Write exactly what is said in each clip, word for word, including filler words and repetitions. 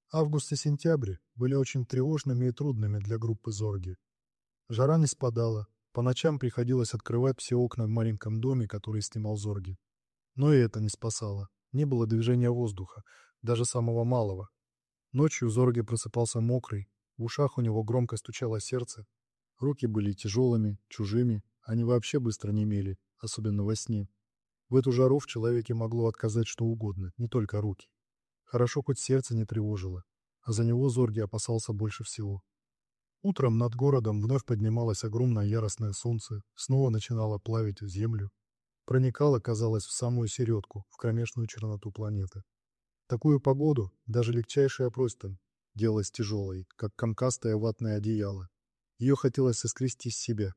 Август и сентябрь были очень тревожными и трудными для группы Зорги. Жара не спадала, по ночам приходилось открывать все окна в маленьком доме, который снимал Зорги. Но и это не спасало. Не было движения воздуха, даже самого малого. Ночью Зорги просыпался мокрый, в ушах у него громко стучало сердце, руки были тяжелыми, чужими, они вообще быстро немели, особенно во сне. В эту жару в человеке могло отказать что угодно, не только руки. Хорошо, хоть сердце не тревожило, а за него Зорги опасался больше всего. Утром над городом вновь поднималось огромное яростное солнце, снова начинало плавить землю, проникало, казалось, в самую середку, в кромешную черноту планеты. В такую погоду даже легчайшая простынь делалась тяжелой, как комкастое ватное одеяло. Ее хотелось соскрести с себя.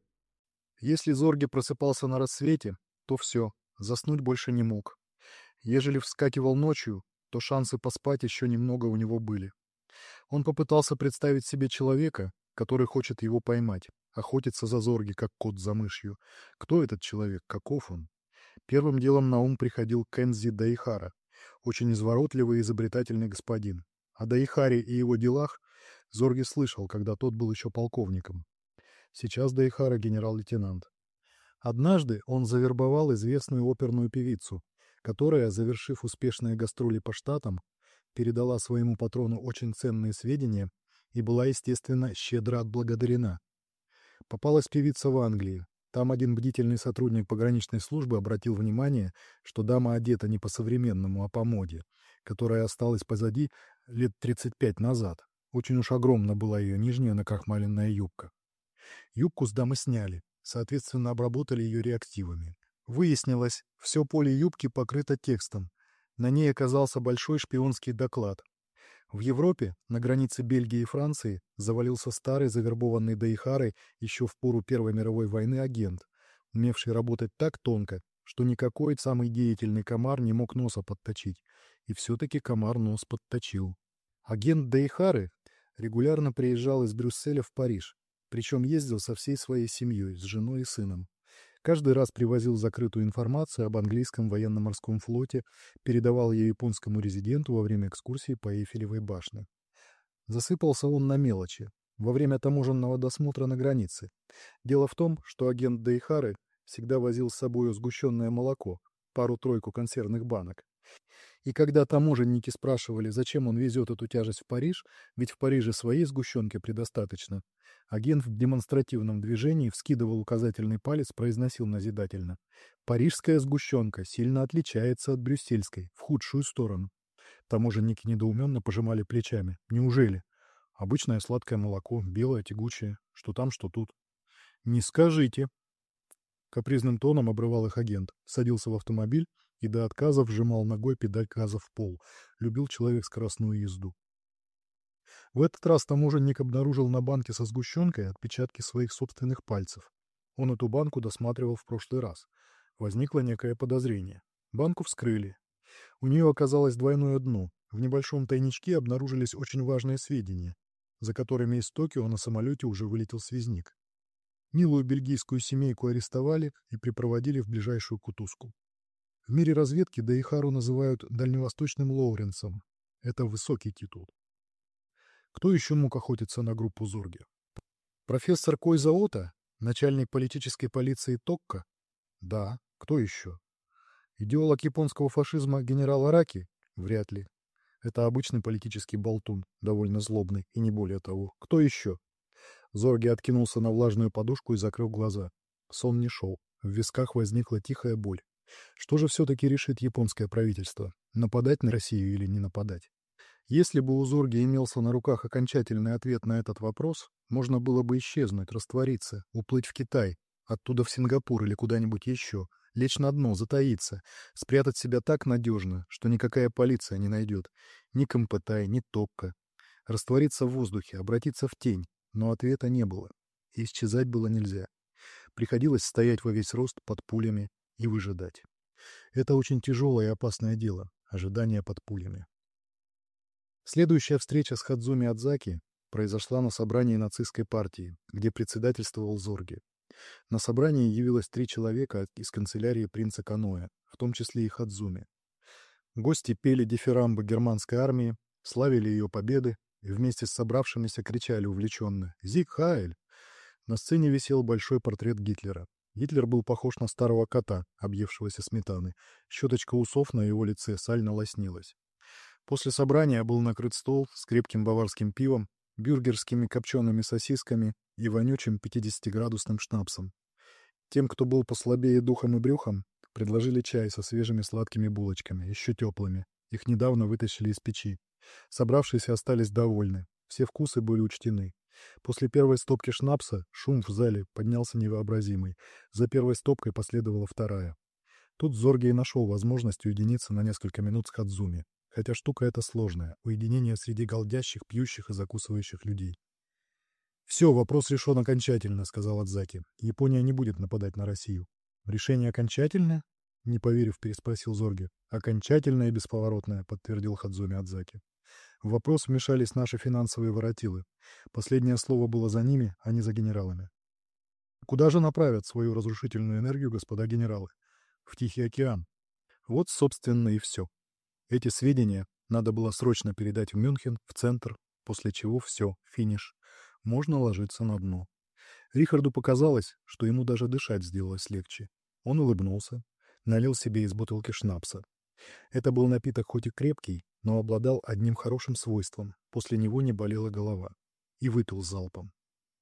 Если Зорги просыпался на рассвете, то все, заснуть больше не мог. Ежели вскакивал ночью, то шансы поспать еще немного у него были. Он попытался представить себе человека, который хочет его поймать, охотиться за Зорги, как кот за мышью. Кто этот человек, каков он? Первым делом на ум приходил Кензи Даихара, очень изворотливый и изобретательный господин. О Даихаре и его делах Зорги слышал, когда тот был еще полковником. Сейчас Даихара генерал-лейтенант. Однажды он завербовал известную оперную певицу, которая, завершив успешные гастроли по штатам, передала своему патрону очень ценные сведения и была, естественно, щедро отблагодарена. Попалась певица в Англии. Там один бдительный сотрудник пограничной службы обратил внимание, что дама одета не по-современному, а по моде, которая осталась позади лет тридцать пять назад. Очень уж огромна была ее нижняя накрахмаленная юбка. Юбку с дамы сняли, соответственно, обработали ее реактивами. Выяснилось, все поле юбки покрыто текстом. На ней оказался большой шпионский доклад. В Европе, на границе Бельгии и Франции, завалился старый, завербованный Даихарой еще в пору Первой мировой войны агент, умевший работать так тонко, что никакой самый деятельный комар не мог носа подточить. И все-таки комар нос подточил. Агент Даихары регулярно приезжал из Брюсселя в Париж, причем ездил со всей своей семьей, с женой и сыном. Каждый раз привозил закрытую информацию об английском военно-морском флоте, передавал ее японскому резиденту во время экскурсии по Эйфелевой башне. Засыпался он на мелочи, во время таможенного досмотра на границе. Дело в том, что агент Даихары всегда возил с собой сгущенное молоко, пару-тройку консервных банок. И когда таможенники спрашивали, зачем он везет эту тяжесть в Париж, ведь в Париже своей сгущенки предостаточно, агент в демонстративном движении вскидывал указательный палец, произносил назидательно: «Парижская сгущенка сильно отличается от брюссельской, в худшую сторону». Таможенники недоуменно пожимали плечами. Неужели? Обычное сладкое молоко, белое, тягучее, что там, что тут. «Не скажите!» Капризным тоном обрывал их агент, садился в автомобиль и до отказа вжимал ногой педаль газа в пол. Любил человек скоростную езду. В этот раз таможенник обнаружил на банке со сгущенкой отпечатки своих собственных пальцев. Он эту банку досматривал в прошлый раз. Возникло некое подозрение. Банку вскрыли. У нее оказалось двойное дно. В небольшом тайничке обнаружились очень важные сведения, за которыми из Токио на самолете уже вылетел связник. Милую бельгийскую семейку арестовали и припроводили в ближайшую кутузку. В мире разведки Даихару называют дальневосточным Лоуренсом. Это высокий титул. Кто еще мог охотиться на группу Зорги? Профессор Койза Ота, начальник политической полиции Токко? Да. Кто еще? Идеолог японского фашизма генерал Араки? Вряд ли. Это обычный политический болтун, довольно злобный, и не более того. Кто еще? Зорги откинулся на влажную подушку и закрыл глаза. Сон не шел. В висках возникла тихая боль. Что же все-таки решит японское правительство? Нападать на Россию или не нападать? Если бы у Зорги имелся на руках окончательный ответ на этот вопрос, можно было бы исчезнуть, раствориться, уплыть в Китай, оттуда в Сингапур или куда-нибудь еще, лечь на дно, затаиться, спрятать себя так надежно, что никакая полиция не найдет, ни Кампэтай, ни Токко. Раствориться в воздухе, обратиться в тень, но ответа не было. И исчезать было нельзя. Приходилось стоять во весь рост под пулями и выжидать. Это очень тяжелое и опасное дело — ожидание под пулями. Следующая встреча с Хадзуми Адзаки произошла на собрании нацистской партии, где председательствовал Зорги. На собрании явилось три человека из канцелярии принца Каноэ, в том числе и Хадзуми. Гости пели дифирамбы германской армии, славили ее победы и вместе с собравшимися кричали увлеченно «Зиг Хайль!». На сцене висел большой портрет Гитлера. Гитлер был похож на старого кота, объевшегося сметаны. Щеточка усов на его лице сально лоснилась. После собрания был накрыт стол с крепким баварским пивом, бюргерскими копчеными сосисками и вонючим пятидесятиградусным шнапсом. Тем, кто был послабее духом и брюхом, предложили чай со свежими сладкими булочками, еще теплыми. Их недавно вытащили из печи. Собравшиеся остались довольны. Все вкусы были учтены. После первой стопки шнапса шум в зале поднялся невообразимый. За первой стопкой последовала вторая. Тут Зорге и нашел возможность уединиться на несколько минут с Хадзуми. Хотя штука эта сложная — уединение среди голдящих, пьющих и закусывающих людей. «Все, вопрос решен окончательно», — сказал Адзаки. «Япония не будет нападать на Россию». «Решение окончательное?» — не поверив, переспросил Зорге. «Окончательное и бесповоротное», — подтвердил Хадзуми Адзаки. В вопрос вмешались наши финансовые воротилы. Последнее слово было за ними, а не за генералами. Куда же направят свою разрушительную энергию господа генералы? В Тихий океан. Вот, собственно, и все. Эти сведения надо было срочно передать в Мюнхен, в центр, после чего все, финиш. Можно ложиться на дно. Рихарду показалось, что ему даже дышать сделалось легче. Он улыбнулся, налил себе из бутылки шнапса. Это был напиток хоть и крепкий, но обладал одним хорошим свойством. После него не болела голова. И выпил залпом.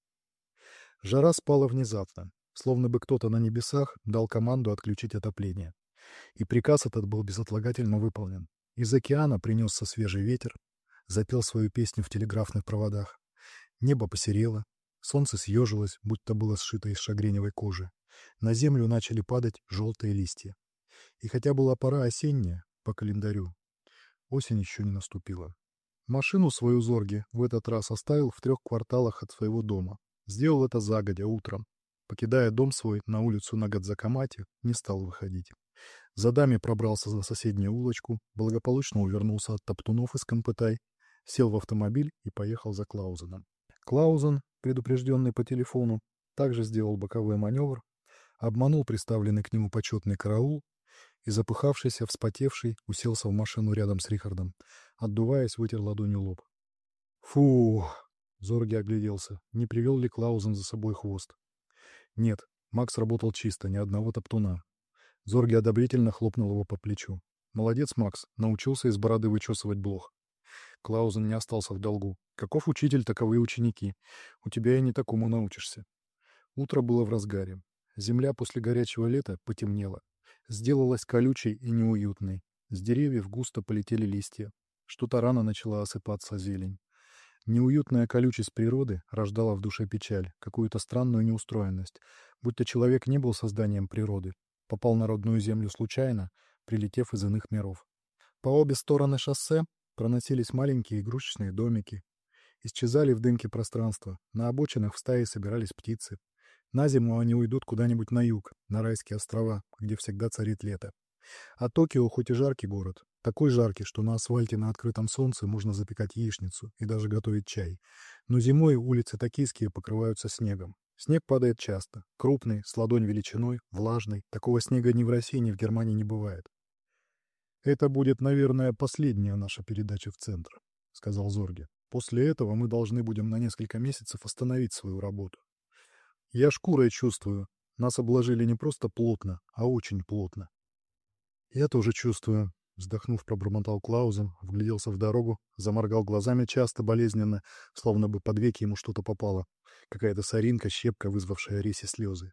Жара спала внезапно, словно бы кто-то на небесах дал команду отключить отопление. И приказ этот был безотлагательно выполнен. Из океана принесся свежий ветер, запел свою песню в телеграфных проводах. Небо посерело, солнце съежилось, будто было сшито из шагреневой кожи. На землю начали падать желтые листья. И хотя была пора осенняя, по календарю, осень еще не наступила. Машину свою Зорге в этот раз оставил в трех кварталах от своего дома. Сделал это загодя, утром. Покидая дом свой на улицу на Гадзакамате, не стал выходить. За дами пробрался за соседнюю улочку, благополучно увернулся от топтунов из Кампытай, сел в автомобиль и поехал за Клаузеном. Клаузен, предупрежденный по телефону, также сделал боковой маневр, обманул приставленный к нему почетный караул и, запыхавшийся, вспотевший, уселся в машину рядом с Рихардом, отдуваясь, вытер ладонью лоб. «Фу!» — Зорге огляделся. Не привел ли Клаузен за собой хвост? Нет, Макс работал чисто, ни одного топтуна. Зорге одобрительно хлопнул его по плечу. «Молодец, Макс, научился из бороды вычесывать блох». Клаузен не остался в долгу. «Каков учитель, таковы ученики. У тебя и не такому научишься». Утро было в разгаре. Земля после горячего лета потемнела. Сделалась колючей и неуютной. С деревьев густо полетели листья. Что-то рано начала осыпаться зелень. Неуютная колючесть природы рождала в душе печаль, какую-то странную неустроенность, будто человек не был созданием природы, попал на родную землю случайно, прилетев из иных миров. По обе стороны шоссе проносились маленькие игрушечные домики. Исчезали в дымке пространства, на обочинах в стае собирались птицы. На зиму они уйдут куда-нибудь на юг, на райские острова, где всегда царит лето. А Токио хоть и жаркий город, такой жаркий, что на асфальте на открытом солнце можно запекать яичницу и даже готовить чай. Но зимой улицы токийские покрываются снегом. Снег падает часто, крупный, с ладонь величиной, влажный. Такого снега ни в России, ни в Германии не бывает. «Это будет, наверное, последняя наша передача в центр», — сказал Зорге. «После этого мы должны будем на несколько месяцев остановить свою работу. Я шкурой чувствую, нас обложили не просто плотно, а очень плотно». «Я тоже чувствую», — вздохнув, пробормотал Клаузен, вгляделся в дорогу, заморгал глазами часто, болезненно, словно бы под веки ему что-то попало. Какая-то соринка, щепка, вызвавшая Ресе слезы.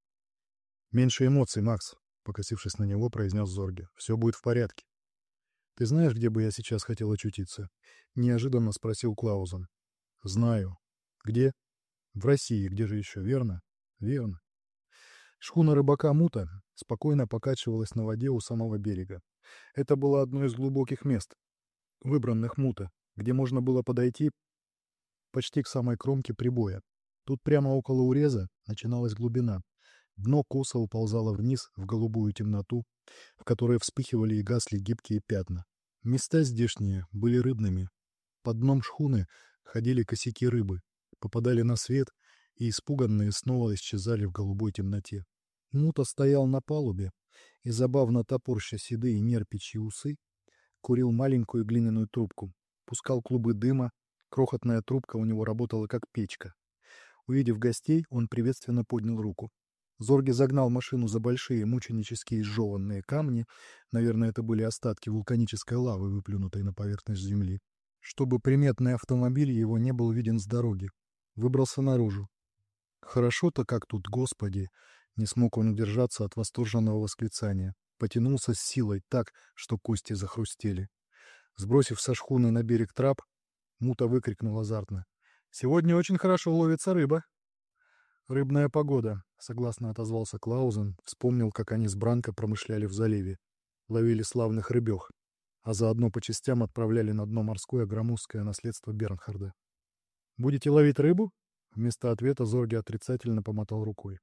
«Меньше эмоций, Макс», — покосившись на него, произнес Зорге. «Все будет в порядке». «Ты знаешь, где бы я сейчас хотел очутиться?» — неожиданно спросил Клаузен. «Знаю». «Где?» «В России. Где же еще? Верно?» «Верно». Шхуна рыбака Мута спокойно покачивалась на воде у самого берега. Это было одно из глубоких мест, выбранных Мута, где можно было подойти почти к самой кромке прибоя. Тут прямо около уреза начиналась глубина. Дно косо уползало вниз в голубую темноту, в которой вспыхивали и гасли гибкие пятна. Места здешние были рыбными. Под дном шхуны ходили косяки рыбы, попадали на свет и, испуганные, снова исчезали в голубой темноте. Мута стоял на палубе и, забавно топорща седые нерпичьи усы, курил маленькую глиняную трубку. пускал клубы дыма, крохотная трубка у него работала как печка. Увидев гостей, он приветственно поднял руку. Зорги загнал машину за большие мученические изжеванные камни, наверное, это были остатки вулканической лавы, выплюнутой на поверхность земли, чтобы приметный автомобиль его не был виден с дороги. Выбрался наружу. Хорошо-то как тут, Господи! Не смог он удержаться от восторженного восклицания. Потянулся с силой так, что кости захрустели. Сбросив со шхуны на берег трап, Мута выкрикнул азартно: «Сегодня очень хорошо ловится рыба!» «Рыбная погода», — согласно отозвался Клаузен, вспомнил, как они с Бранко промышляли в заливе. Ловили славных рыбёх, а заодно по частям отправляли на дно морское громоздкое наследство Бернхарда. «Будете ловить рыбу?» Вместо ответа Зорги отрицательно помотал рукой.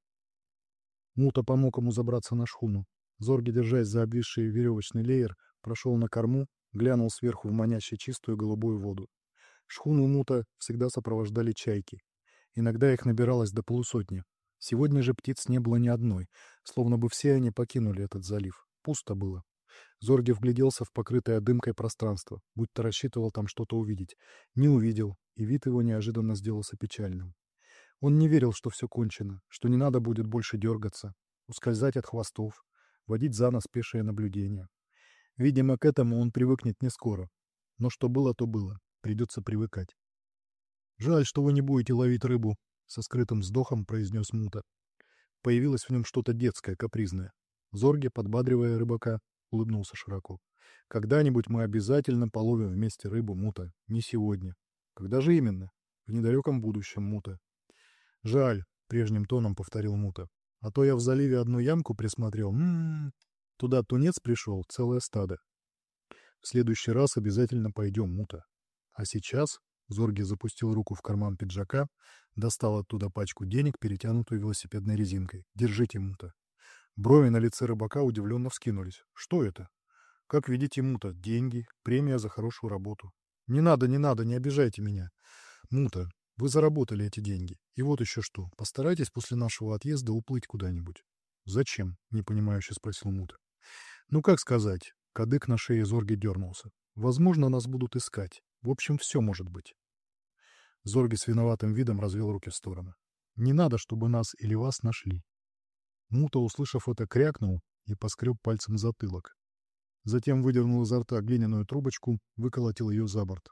Мута помог ему забраться на шхуну. Зорги, держась за обвисший веревочный леер, прошел на корму, глянул сверху в манящую чистую голубую воду. Шхуну Мута всегда сопровождали чайки. Иногда их набиралось до полусотни. Сегодня же птиц не было ни одной, словно бы все они покинули этот залив. Пусто было. Зорги вгляделся в покрытое дымкой пространство, будто рассчитывал там что-то увидеть. Не увидел, и вид его неожиданно сделался печальным. Он не верил, что все кончено, что не надо будет больше дергаться, ускользать от хвостов, водить за нос пешее наблюдение. Видимо, к этому он привыкнет не скоро. Но что было, то было. Придется привыкать. «Жаль, что вы не будете ловить рыбу», — со скрытым вздохом произнес Мута. Появилось в нем что-то детское, капризное. Зорги, подбадривая рыбака, улыбнулся широко. «Когда-нибудь мы обязательно половим вместе рыбу, Мута. Не сегодня. Когда же именно? В недалеком будущем, Мута». «Жаль», — прежним тоном повторил Мута. «А то я в заливе одну ямку присмотрел. М-м-м. Туда тунец пришел, целое стадо. В следующий раз обязательно пойдем, Мута. А сейчас...» Зорги запустил руку в карман пиджака, достал оттуда пачку денег, перетянутую велосипедной резинкой. «Держите, Мута». Брови на лице рыбака удивленно вскинулись. «Что это?» «Как видите, Мута, деньги, премия за хорошую работу». «Не надо, не надо, не обижайте меня. Мута, вы заработали эти деньги. И вот еще что. Постарайтесь после нашего отъезда уплыть куда-нибудь». «Зачем?» — непонимающе спросил Мута. «Ну, как сказать?» Кадык на шее Зорги дернулся. «Возможно, нас будут искать. В общем, все может быть». Зорги с виноватым видом развел руки в стороны. «Не надо, чтобы нас или вас нашли». Мута, услышав это, крякнул и поскреб пальцем затылок. Затем выдернул изо рта глиняную трубочку, выколотил ее за борт.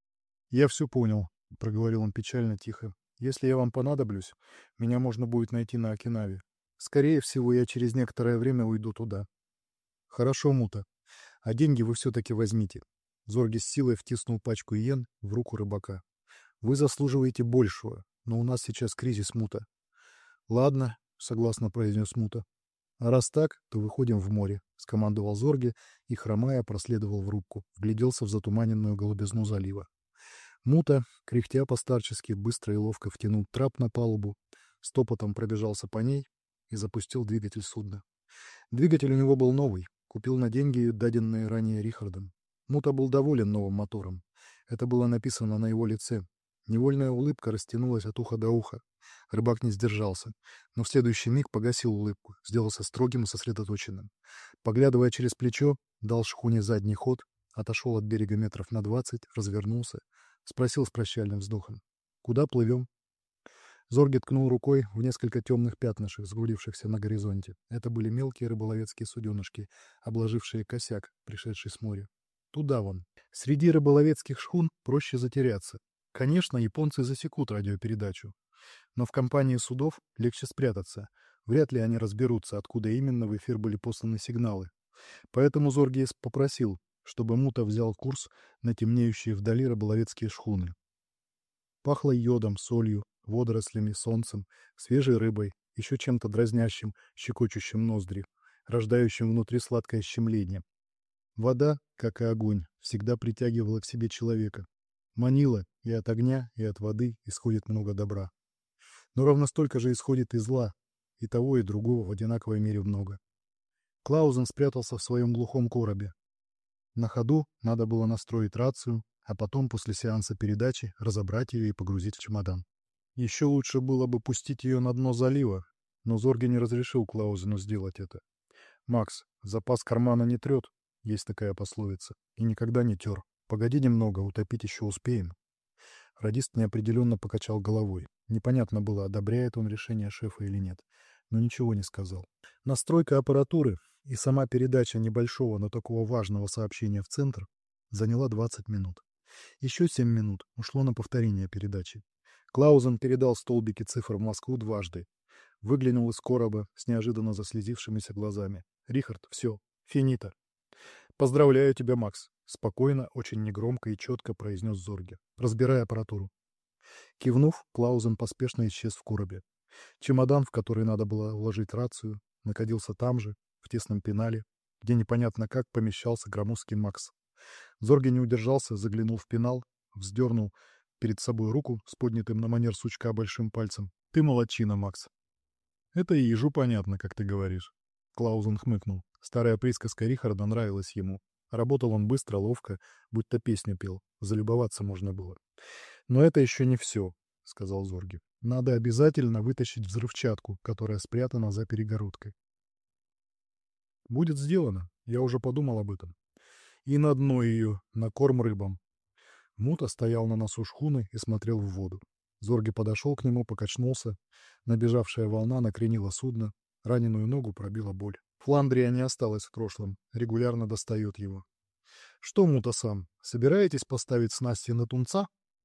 «Я все понял», — проговорил он печально тихо. «Если я вам понадоблюсь, меня можно будет найти на Окинаве. Скорее всего, я через некоторое время уйду туда». «Хорошо, Мута. А деньги вы все-таки возьмите». Зорги с силой втиснул пачку иен в руку рыбака. «Вы заслуживаете большего, но у нас сейчас кризис, Мута». «Ладно», — согласно произнес Мута. «А раз так, то выходим в море», — скомандовал Зорги и, хромая, проследовал в рубку, вгляделся в затуманенную голубизну залива. Мута, кряхтя постарчески, быстро и ловко втянул трап на палубу, стопотом пробежался по ней и запустил двигатель судна. Двигатель у него был новый, купил на деньги, даденные ранее Рихардом. Мута был доволен новым мотором. Это было написано на его лице. Невольная улыбка растянулась от уха до уха. Рыбак не сдержался, но в следующий миг погасил улыбку, сделался строгим и сосредоточенным. Поглядывая через плечо, дал шхуне задний ход, отошел от берега метров на двадцать, развернулся, спросил с прощальным вздохом: «Куда плывем?» Зорги ткнул рукой в несколько темных пятнышек, сгрудившихся на горизонте. Это были мелкие рыболовецкие суденышки, обложившие косяк, пришедший с моря. Туда вон. Среди рыболовецких шхун проще затеряться. Конечно, японцы засекут радиопередачу. Но в компании судов легче спрятаться. Вряд ли они разберутся, откуда именно в эфир были посланы сигналы. Поэтому Зоргиес попросил, чтобы Мута взял курс на темнеющие вдали рыболовецкие шхуны. Пахло йодом, солью, водорослями, солнцем, свежей рыбой, еще чем-то дразнящим, щекочущим ноздри, рождающим внутри сладкое щемление. Вода, как и огонь, всегда притягивала к себе человека. Манила, и от огня, и от воды исходит много добра. Но ровно столько же исходит и зла, и того, и другого в одинаковой мере много. Клаузен спрятался в своем глухом коробе. На ходу надо было настроить рацию, а потом, после сеанса передачи, разобрать ее и погрузить в чемодан. Еще лучше было бы пустить ее на дно залива, но Зорги не разрешил Клаузену сделать это. «Макс, запас кармана не трет», есть такая пословица, и никогда не тер. Погоди немного, утопить еще успеем. Радист неопределенно покачал головой. Непонятно было, одобряет он решение шефа или нет, но ничего не сказал. Настройка аппаратуры и сама передача небольшого, но такого важного сообщения в центр заняла двадцать минут. Еще семь минут ушло на повторение передачи. Клаузен передал столбики цифр в Москву дважды. Выглянул из короба с неожиданно заслезившимися глазами. «Рихард, все, финита». «Поздравляю тебя, Макс», — спокойно, очень негромко и четко произнес Зорге. «Разбирай аппаратуру». Кивнув, Клаузен поспешно исчез в коробе. Чемодан, в который надо было вложить рацию, находился там же, в тесном пенале, где непонятно как помещался громоздкий Макс. Зорге не удержался, заглянул в пенал, вздернул перед собой руку с поднятым на манер сучка большим пальцем. «Ты молодчина, Макс». «Это и ежу понятно, как ты говоришь». Клаузен хмыкнул. Старая присказка Рихарда нравилась ему. Работал он быстро, ловко, будто песню пел. Залюбоваться можно было. «Но это еще не все», — сказал Зорге. «Надо обязательно вытащить взрывчатку, которая спрятана за перегородкой». «Будет сделано. Я уже подумал об этом. И на дно ее, на корм рыбам». Мута стоял на носу шхуны и смотрел в воду. Зорге подошел к нему, покачнулся. Набежавшая волна накренила судно. Раненую ногу пробила боль. Фландрия не осталась в прошлом. Регулярно достает его. «Что, Мута-сан, собираетесь поставить снасти на тунца?»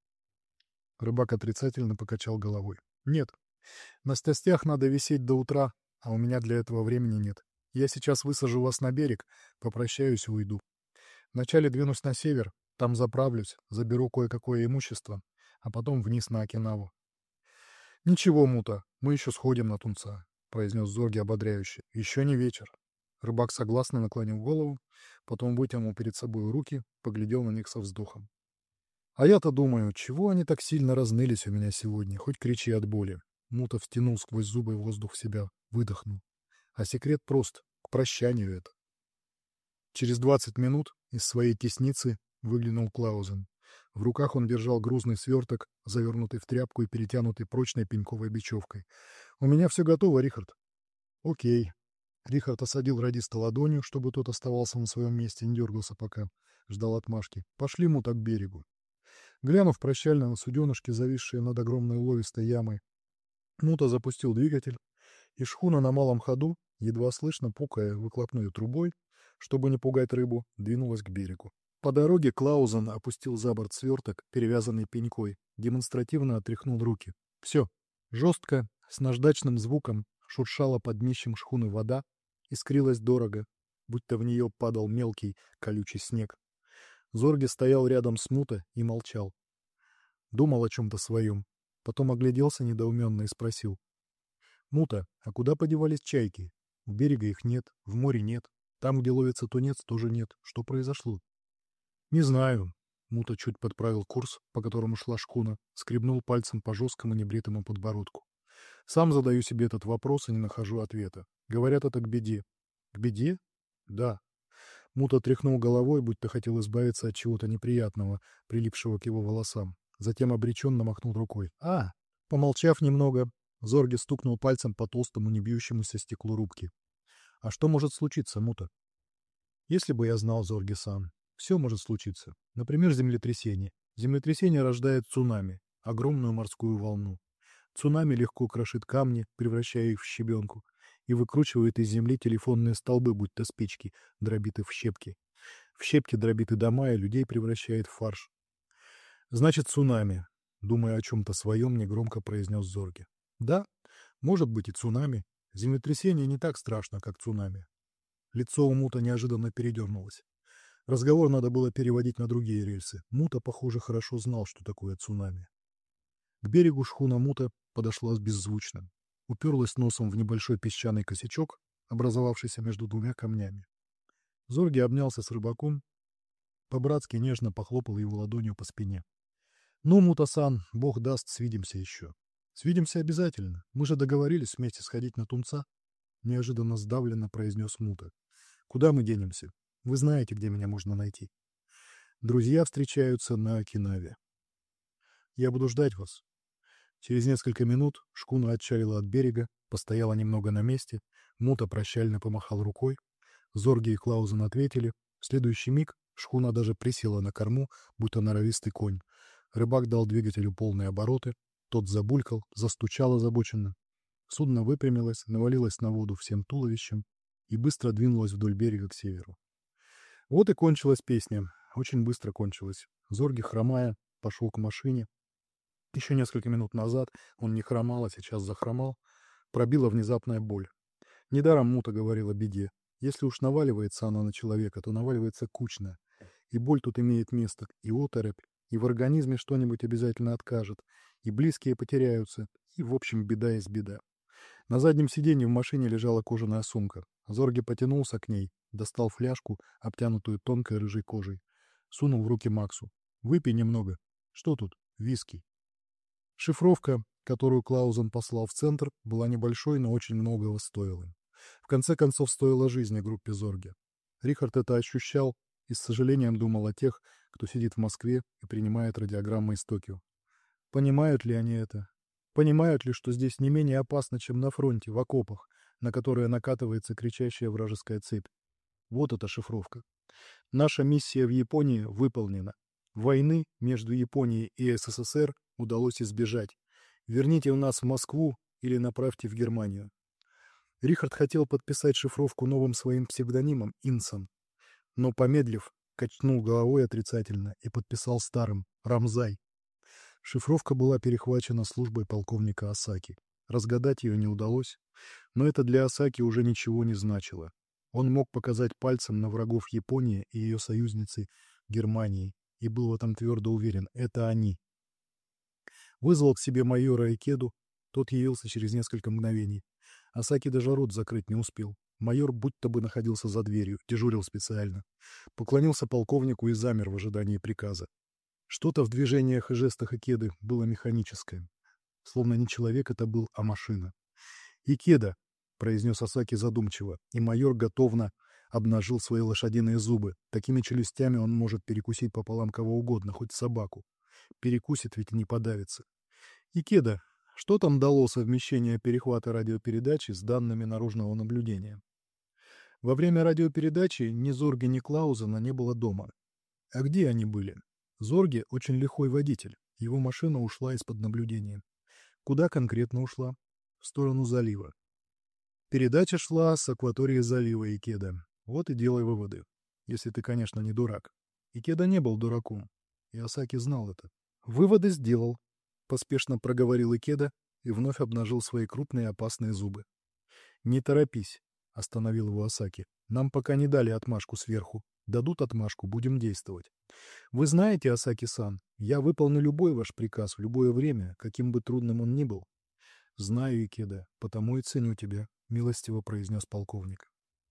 Рыбак отрицательно покачал головой. «Нет. На снастях надо висеть до утра, а у меня для этого времени нет. Я сейчас высажу вас на берег, попрощаюсь и уйду. Вначале двинусь на север, там заправлюсь, заберу кое-какое имущество, а потом вниз на Окинаву». «Ничего, Мута, мы еще сходим на тунца», — произнес Зорге ободряюще. «Еще не вечер». Рыбак согласно наклонил голову, потом вытянул перед собой руки, поглядел на них со вздохом. «А я-то думаю, чего они так сильно разнылись у меня сегодня, хоть кричи от боли». Мута втянул сквозь зубы воздух в себя, выдохнул. А секрет прост, к прощанию это. Через двадцать минут из своей тесницы выглянул Клаузен. В руках он держал грузный сверток, завернутый в тряпку и перетянутый прочной пеньковой бечевкой. «У меня все готово, Рихард». «Окей». Рихард осадил радиста ладонью, чтобы тот оставался на своем месте, не дергался пока. Ждал отмашки. «Пошли, Мута, к берегу». Глянув прощально на суденышки, зависшие над огромной уловистой ямой, Мута запустил двигатель, и шхуна на малом ходу, едва слышно пукая выхлопной трубой, чтобы не пугать рыбу, двинулась к берегу. По дороге Клаузен опустил за борт сверток, перевязанный пенькой, демонстративно отряхнул руки. Все. Жестко, с наждачным звуком, шуршала под днищем шхуны вода, искрилась дорого, будто в нее падал мелкий колючий снег. Зорге стоял рядом с Мута и молчал. Думал о чем-то своем. Потом огляделся недоуменно и спросил. «Мута, а куда подевались чайки? У берега их нет, в море нет. Там, где ловится тунец, тоже нет. Что произошло?» «Не знаю». Мута чуть подправил курс, по которому шла шхуна, скребнул пальцем по жесткому небритому подбородку. «Сам задаю себе этот вопрос и не нахожу ответа. Говорят, это к беде». «К беде?» «Да». Мута тряхнул головой, будто хотел избавиться от чего-то неприятного, прилипшего к его волосам. Затем обреченно махнул рукой. «А!» Помолчав немного, Зорге стукнул пальцем по толстому небьющемуся стеклу рубки. «А что может случиться, Мута?» «Если бы я знал, Зорге-сан, все может случиться. Например, землетрясение. Землетрясение рождает цунами, огромную морскую волну. Цунами легко крошит камни, превращая их в щебенку, и выкручивает из земли телефонные столбы, будто спички, дробит их в щепки. В щепки дробит и дома, и людей превращает в фарш. Значит, цунами», — думая о чем-то своем, негромко произнес Зорге. «Да, может быть и цунами. Землетрясение не так страшно, как цунами». Лицо у Мута неожиданно передернулось. Разговор надо было переводить на другие рельсы. Мута, похоже, хорошо знал, что такое цунами. К берегу шхуна Мута подошла беззвучно. Уперлась носом в небольшой песчаный косячок, образовавшийся между двумя камнями. Зорге обнялся с рыбаком, по-братски нежно похлопал его ладонью по спине. «Ну, Мута-сан, бог даст, свидимся еще». «Свидимся обязательно. Мы же договорились вместе сходить на тунца», — неожиданно сдавленно произнес Мута. «Куда мы денемся? Вы знаете, где меня можно найти. Друзья встречаются на Окинаве. Я буду ждать вас». Через несколько минут шхуна отчалила от берега, постояла немного на месте, Мута прощально помахал рукой. Зорге и Клаузен ответили. В следующий миг Шхуна даже присела на корму, будто норовистый конь. Рыбак дал двигателю полные обороты. Тот забулькал, застучал озабоченно. Судно выпрямилось, навалилось на воду всем туловищем и быстро двинулось вдоль берега к северу. Вот и кончилась песня. Очень быстро кончилась. Зорги, хромая, пошел к машине. Еще несколько минут назад он не хромал, а сейчас захромал. Пробила внезапная боль. Недаром Мута говорила о беде. Если уж наваливается она на человека, то наваливается кучно. И боль тут имеет место, и оторопь, и в организме что-нибудь обязательно откажет, и близкие потеряются, и, в общем, беда есть беда. На заднем сиденье в машине лежала кожаная сумка. Зорги потянулся к ней, достал фляжку, обтянутую тонкой рыжей кожей. Сунул в руки Максу. «Выпей немного. Что тут? Виски». Шифровка, которую Клаузен послал в центр, была небольшой, но очень многого стоила. В конце концов, стоила жизни группе Зорге. Рихард это ощущал и с сожалением думал о тех, кто сидит в Москве и принимает радиограммы из Токио. Понимают ли они это? Понимают ли, что здесь не менее опасно, чем на фронте, в окопах, на которые накатывается кричащая вражеская цепь? Вот эта шифровка. Наша миссия в Японии выполнена. Войны между Японией и СССР удалось избежать. Верните нас в Москву или направьте в Германию. Рихард хотел подписать шифровку новым своим псевдонимом Инсом, но, помедлив, качнул головой отрицательно и подписал старым Рамзай. Шифровка была перехвачена службой полковника Асаки. Разгадать ее не удалось, но это для Асаки уже ничего не значило. Он мог показать пальцем на врагов Японии и ее союзницы Германии, и был в этом твердо уверен — это они. Вызвал к себе майора Икеду, тот явился через несколько мгновений. Асаки даже рот закрыть не успел. Майор будто бы находился за дверью, дежурил специально. Поклонился полковнику и замер в ожидании приказа. Что-то в движениях и жестах Икеды было механическое. Словно не человек это был, а машина. «Икеда!» — произнес Асаки задумчиво, и майор готовно обнажил свои лошадиные зубы. Такими челюстями он может перекусить пополам кого угодно, хоть собаку. Перекусит, ведь и не подавится. «Икеда, что там дало совмещение перехвата радиопередачи с данными наружного наблюдения?» Во время радиопередачи ни Зорге, ни Клаузена не было дома. А где они были? Зорге очень лихой водитель. Его машина ушла из-под наблюдения. Куда конкретно ушла? В сторону залива. Передача шла с акватории залива Икеда. Вот и делай выводы. Если ты, конечно, не дурак. Икеда не был дураком. И Асаки знал это. Выводы сделал. Поспешно проговорил Икеда и вновь обнажил свои крупные опасные зубы. «Не торопись», — остановил его Асаки. «Нам пока не дали отмашку сверху. Дадут отмашку, будем действовать. Вы знаете, Асаки-сан, я выполню любой ваш приказ в любое время, каким бы трудным он ни был». «Знаю, Икеда, потому и ценю тебя», — милостиво произнес полковник.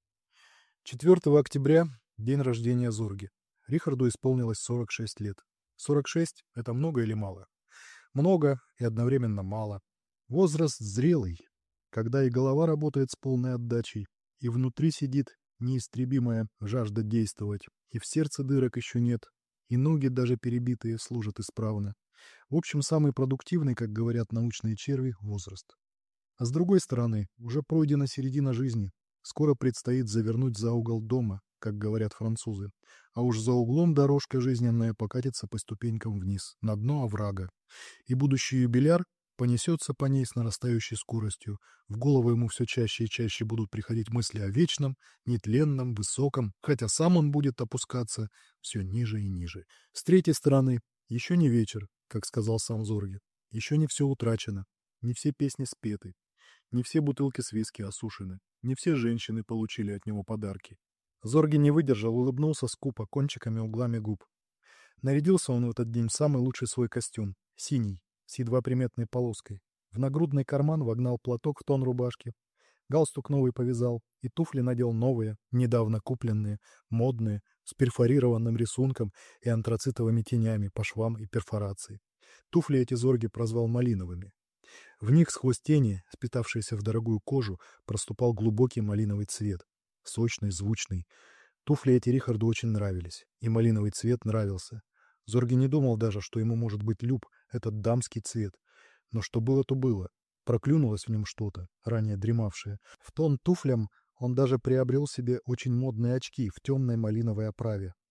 четвёртого октября — день рождения Зорги. Рихарду исполнилось сорок шесть лет. сорок шесть — это много или мало? Много и одновременно мало. Возраст зрелый, когда и голова работает с полной отдачей, и внутри сидит неистребимая жажда действовать, и в сердце дырок еще нет, и ноги даже перебитые служат исправно. В общем, самый продуктивный, как говорят научные черви, возраст. А с другой стороны, уже пройдена середина жизни. Скоро предстоит завернуть за угол дома, как говорят французы. А уж за углом дорожка жизненная покатится по ступенькам вниз, на дно оврага. И будущий юбиляр понесется по ней с нарастающей скоростью. В голову ему все чаще и чаще будут приходить мысли о вечном, нетленном, высоком, хотя сам он будет опускаться все ниже и ниже. С третьей стороны, еще не вечер, как сказал сам Зорге. Еще не все утрачено, не все песни спеты, не все бутылки с виски осушены, не все женщины получили от него подарки. Зорге не выдержал, улыбнулся скупо, кончиками углами губ. Нарядился он в этот день в самый лучший свой костюм, синий, с едва приметной полоской. В нагрудный карман вогнал платок в тон рубашки, галстук новый повязал и туфли надел новые, недавно купленные, модные, с перфорированным рисунком и антрацитовыми тенями по швам и перфорации. Туфли эти Зорге прозвал малиновыми. В них сквозь тени, впитавшиеся в дорогую кожу, проступал глубокий малиновый цвет. Сочный, звучный. Туфли эти Рихарду очень нравились, и малиновый цвет нравился. Зорге не думал даже, что ему может быть люб этот дамский цвет. Но что было, то было. Проклюнулось в нем что-то, ранее дремавшее. В тон туфлям он даже приобрел себе очень модные очки в темной малиновой оправе.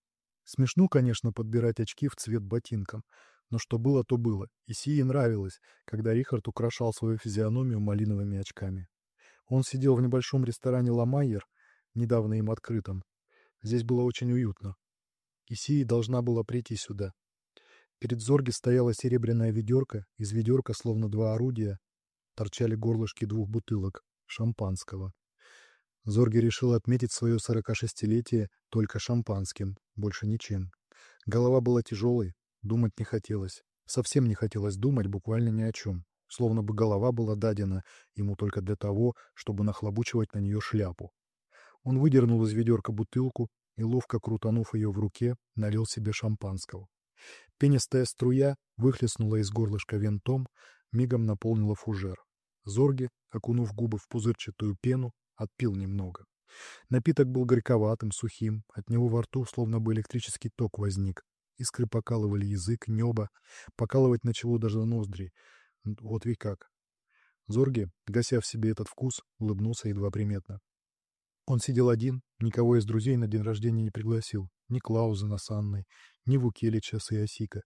Смешно, конечно, подбирать очки в цвет ботинкам, но что было, то было. Исии нравилось, когда Рихард украшал свою физиономию малиновыми очками. Он сидел в небольшом ресторане «Ламайер», недавно им открытом. Здесь было очень уютно. Исии должна была прийти сюда. Перед Зорги стояла серебряная ведерко, из ведерка, словно два орудия, торчали горлышки двух бутылок шампанского. Зорги решил отметить свое сорокашестилетие только шампанским, больше ничем. Голова была тяжелой, думать не хотелось. Совсем не хотелось думать буквально ни о чем. Словно бы голова была дадена ему только для того, чтобы нахлобучивать на нее шляпу. Он выдернул из ведерка бутылку и, ловко крутанув ее в руке, налил себе шампанского. Пенистая струя выхлестнула из горлышка винтом, мигом наполнила фужер. Зорги, окунув губы в пузырчатую пену, отпил немного. Напиток был горьковатым, сухим, от него во рту словно бы электрический ток возник. Искры покалывали язык, небо, покалывать начало даже ноздри. Вот ведь как. Зорги, гася в себе этот вкус, улыбнулся едва приметно. Он сидел один, никого из друзей на день рождения не пригласил. Ни Клаузена с Анной, ни Вукелича с Иосика,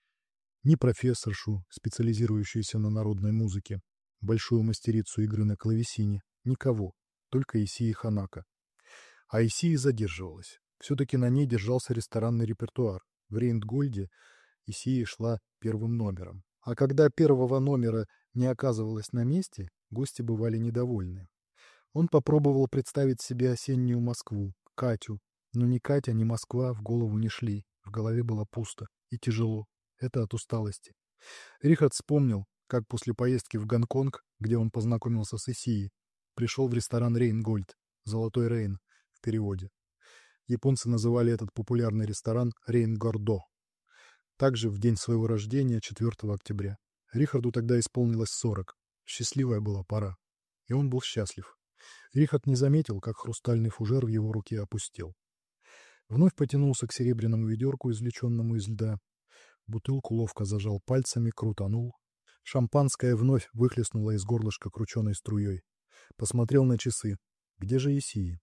ни профессоршу, специализирующуюся на народной музыке, большую мастерицу игры на клавесине. Никого, только Исии Ханака. А Исии задерживалась. Все-таки на ней держался ресторанный репертуар. В Рейнгольде Исии шла первым номером. А когда первого номера не оказывалось на месте, гости бывали недовольны. Он попробовал представить себе осеннюю Москву, Катю. Но ни Катя, ни Москва в голову не шли. В голове было пусто и тяжело. Это от усталости. Рихард вспомнил, как после поездки в Гонконг, где он познакомился с Исией, пришел в ресторан Рейнгольд, «Золотой Рейн» в переводе. Японцы называли этот популярный ресторан Рейнгордо. Также в день своего рождения, четвёртого октября. Рихарду тогда исполнилось сорок. Счастливая была пора. И он был счастлив. Рихард не заметил, как хрустальный фужер в его руке опустел. Вновь потянулся к серебряному ведерку, извлеченному из льда. Бутылку ловко зажал пальцами, крутанул. Шампанское вновь выхлестнуло из горлышка крученой струей. Посмотрел на часы. Где же Исии?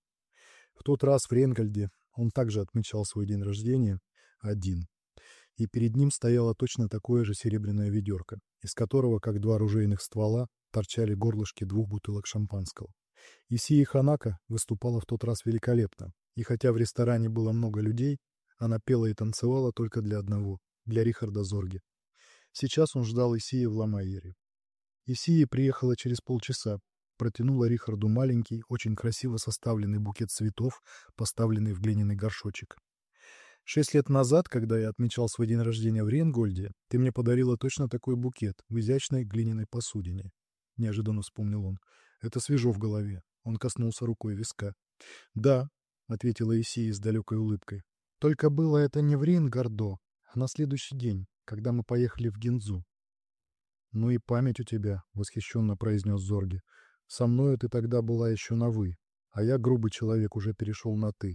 В тот раз в Рейнгольде он также отмечал свой день рождения один. И перед ним стояло точно такое же серебряное ведерко, из которого, как два ружейных ствола, торчали горлышки двух бутылок шампанского. Исии Ханака выступала в тот раз великолепно, и хотя в ресторане было много людей, она пела и танцевала только для одного, для Рихарда Зорги. Сейчас он ждал Исии в Ламайере. Исии приехала через полчаса, протянула Рихарду маленький, очень красиво составленный букет цветов, поставленный в глиняный горшочек. «Шесть лет назад, когда я отмечал свой день рождения в Рейнгольде, ты мне подарила точно такой букет в изящной глиняной посудине», — неожиданно вспомнил он. «Это свежо в голове». Он коснулся рукой виска. «Да», — ответила Исия с далекой улыбкой. «Только было это не в Рейнгордо, а на следующий день, когда мы поехали в Гинзу». «Ну и память у тебя», — восхищенно произнес Зорги. «Со мною ты тогда была еще на «вы», а я, грубый человек, уже перешел на «ты».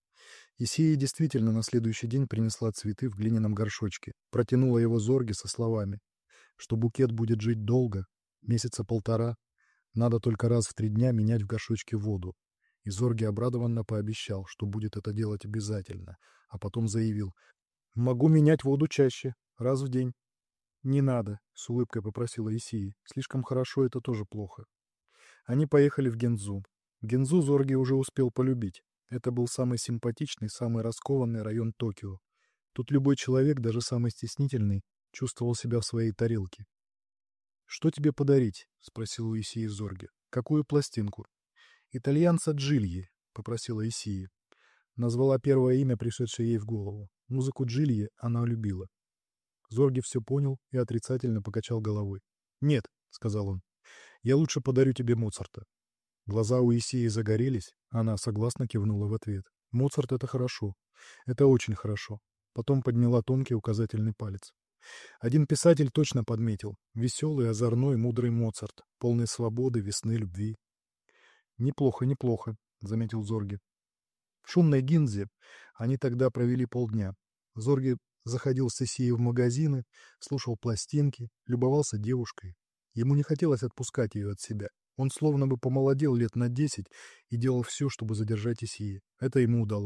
Исия действительно на следующий день принесла цветы в глиняном горшочке, протянула его Зорге со словами, что букет будет жить долго, месяца полтора, надо только раз в три дня менять в горшочке воду. И Зорги обрадованно пообещал, что будет это делать обязательно, а потом заявил: «Могу менять воду чаще, раз в день». «Не надо», — с улыбкой попросила Исия, — «слишком хорошо, это тоже плохо». Они поехали в Гинзу. Гинзу Зорги уже успел полюбить. Это был самый симпатичный, самый раскованный район Токио. Тут любой человек, даже самый стеснительный, чувствовал себя в своей тарелке. «Что тебе подарить?» — спросил у Исии Зорги. «Какую пластинку?» «Итальянца Джильи», — попросила Исия. Назвала первое имя, пришедшее ей в голову. Музыку Джильи она любила. Зорги все понял и отрицательно покачал головой. «Нет», — сказал он, — «я лучше подарю тебе Моцарта». Глаза у Исии загорелись, она согласно кивнула в ответ. «Моцарт — это хорошо. Это очень хорошо». Потом подняла тонкий указательный палец. Один писатель точно подметил. Веселый, озорной, мудрый Моцарт, полный свободы, весны, любви. «Неплохо, неплохо», — заметил Зорги. В шумной Гинзе они тогда провели полдня. Зорги заходил с Исией в магазины, слушал пластинки, любовался девушкой. Ему не хотелось отпускать ее от себя. Он словно бы помолодел лет на десять и делал все, чтобы задержать Исии. Это ему удалось.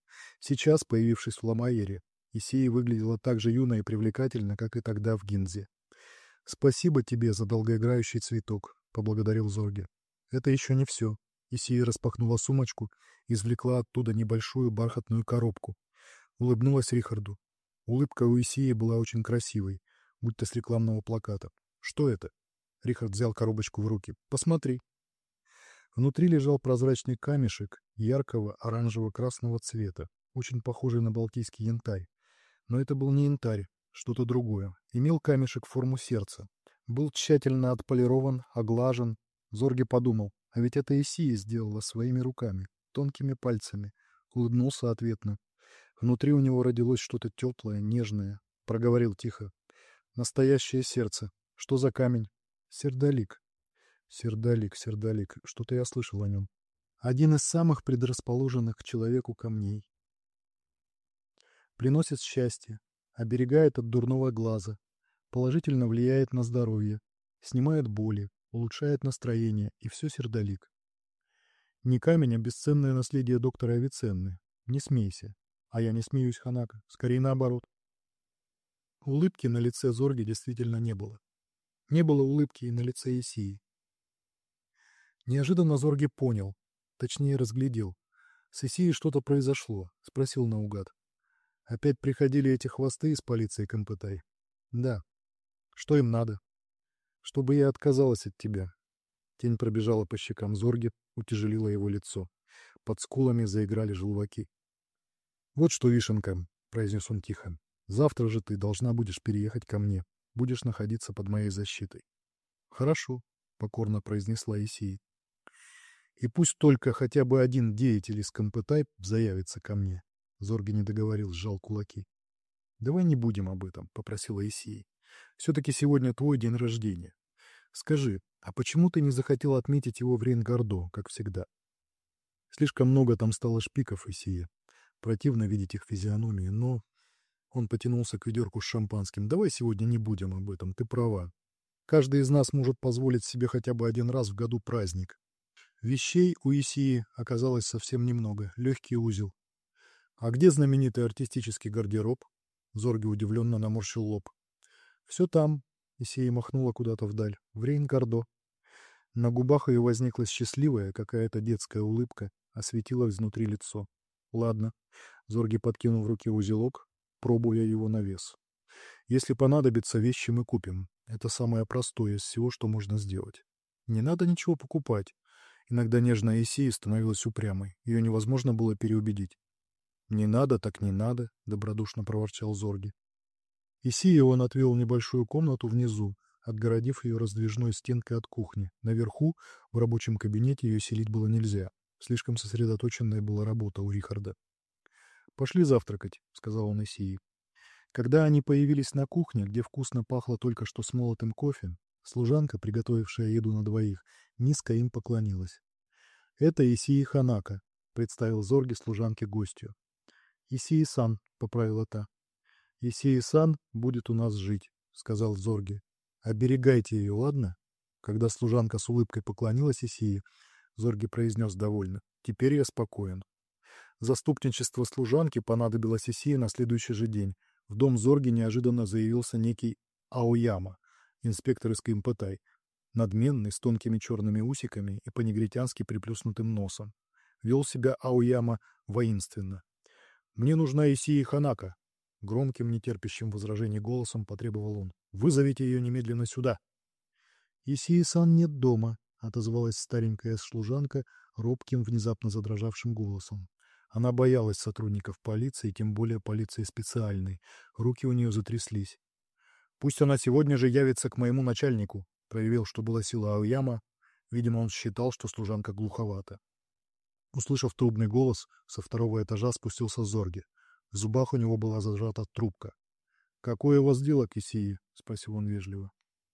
Сейчас, появившись в Ламайере, Исии выглядела так же юно и привлекательно, как и тогда в Гинзе. «Спасибо тебе за долгоиграющий цветок», — поблагодарил Зорге. «Это еще не все». Исия распахнула сумочку, извлекла оттуда небольшую бархатную коробку. Улыбнулась Рихарду. Улыбка у Исии была очень красивой, будто с рекламного плаката. «Что это?» Рихард взял коробочку в руки. «Посмотри». Внутри лежал прозрачный камешек яркого оранжево-красного цвета, очень похожий на балтийский янтарь. Но это был не янтарь, что-то другое. Имел камешек форму сердца. Был тщательно отполирован, оглажен. Зорге подумал, а ведь это Исия сделала своими руками, тонкими пальцами. Улыбнулся ответно. Внутри у него родилось что-то теплое, нежное. Проговорил тихо. «Настоящее сердце. Что за камень?» «Сердолик». «Сердолик, сердолик. Что-то я слышал о нем. Один из самых предрасположенных к человеку камней. Приносит счастье, оберегает от дурного глаза, положительно влияет на здоровье, снимает боли, улучшает настроение, и все сердолик. Не камень, а бесценное наследие доктора Авиценны. Не смейся. А я не смеюсь, Ханако. Скорее наоборот». Улыбки на лице Зорги действительно не было. Не было улыбки и на лице Исии. Неожиданно Зорги понял, точнее разглядел. С Исией что-то произошло, спросил наугад. «Опять приходили эти хвосты из полиции, Кампытай?» «Да». «Что им надо?» «Чтобы я отказалась от тебя». Тень пробежала по щекам Зорги, утяжелила его лицо. Под скулами заиграли желваки. «Вот что, Вишенка», — произнес он тихо, — «завтра же ты должна будешь переехать ко мне. Будешь находиться под моей защитой». «Хорошо», — покорно произнесла Исия. «И пусть только хотя бы один деятель из Кампытай заявится ко мне». Зорги не договорил, сжал кулаки. «Давай не будем об этом», — попросила Исия. «Все-таки сегодня твой день рождения. Скажи, а почему ты не захотел отметить его в Рейнгардо, как всегда?» «Слишком много там стало шпиков, Исия. Противно видеть их физиономии, но...» Он потянулся к ведерку с шампанским. «Давай сегодня не будем об этом, ты права. Каждый из нас может позволить себе хотя бы один раз в году праздник». Вещей у Исии оказалось совсем немного, легкий узел. «А где знаменитый артистический гардероб?» Зорги удивленно наморщил лоб. «Все там», — Исия махнула куда-то вдаль, — «в Рейнгардо». На губах ее возникла счастливая, какая-то детская улыбка, осветила изнутри лицо. «Ладно», — Зорги подкинул в руки узелок, пробуя его на вес. «Если понадобится, вещи мы купим. Это самое простое из всего, что можно сделать. Не надо ничего покупать». Иногда нежная Исия становилась упрямой. Ее невозможно было переубедить. «Не надо, так не надо», — добродушно проворчал Зорги. Исии он отвел небольшую комнату внизу, отгородив ее раздвижной стенкой от кухни. Наверху, в рабочем кабинете, ее селить было нельзя. Слишком сосредоточенная была работа у Рихарда. «Пошли завтракать», — сказал он Исии. Когда они появились на кухне, где вкусно пахло только что смолотым кофе, служанка, приготовившая еду на двоих, низко им поклонилась. «Это Исии Ханака», — представил Зорги служанке гостью. «Исии-сан», — поправила та. «Исии-сан будет у нас жить», — сказал Зорги. «Оберегайте ее, ладно?» Когда служанка с улыбкой поклонилась Исии, Зорги произнес довольно. «Теперь я спокоен». Заступничество служанки понадобилось Исии на следующий же день. В дом Зорги неожиданно заявился некий Аояма, инспектор из Кампытай, надменный, с тонкими черными усиками и по-негритянски приплюснутым носом. Вел себя Аояма воинственно. «Мне нужна Исии Ханака», — громким, нетерпящим возражений голосом потребовал он. «Вызовите ее немедленно сюда». «Исии-сан нет дома», — отозвалась старенькая служанка робким, внезапно задрожавшим голосом. Она боялась сотрудников полиции, тем более полиции специальной. Руки у нее затряслись. «Пусть она сегодня же явится к моему начальнику», — проявил, что была сила Аояма. Видимо, он считал, что служанка глуховата. Услышав трубный голос, со второго этажа спустился Зорги. В зубах у него была зажата трубка. «Какое у вас дело к Исии?» — спросил он вежливо.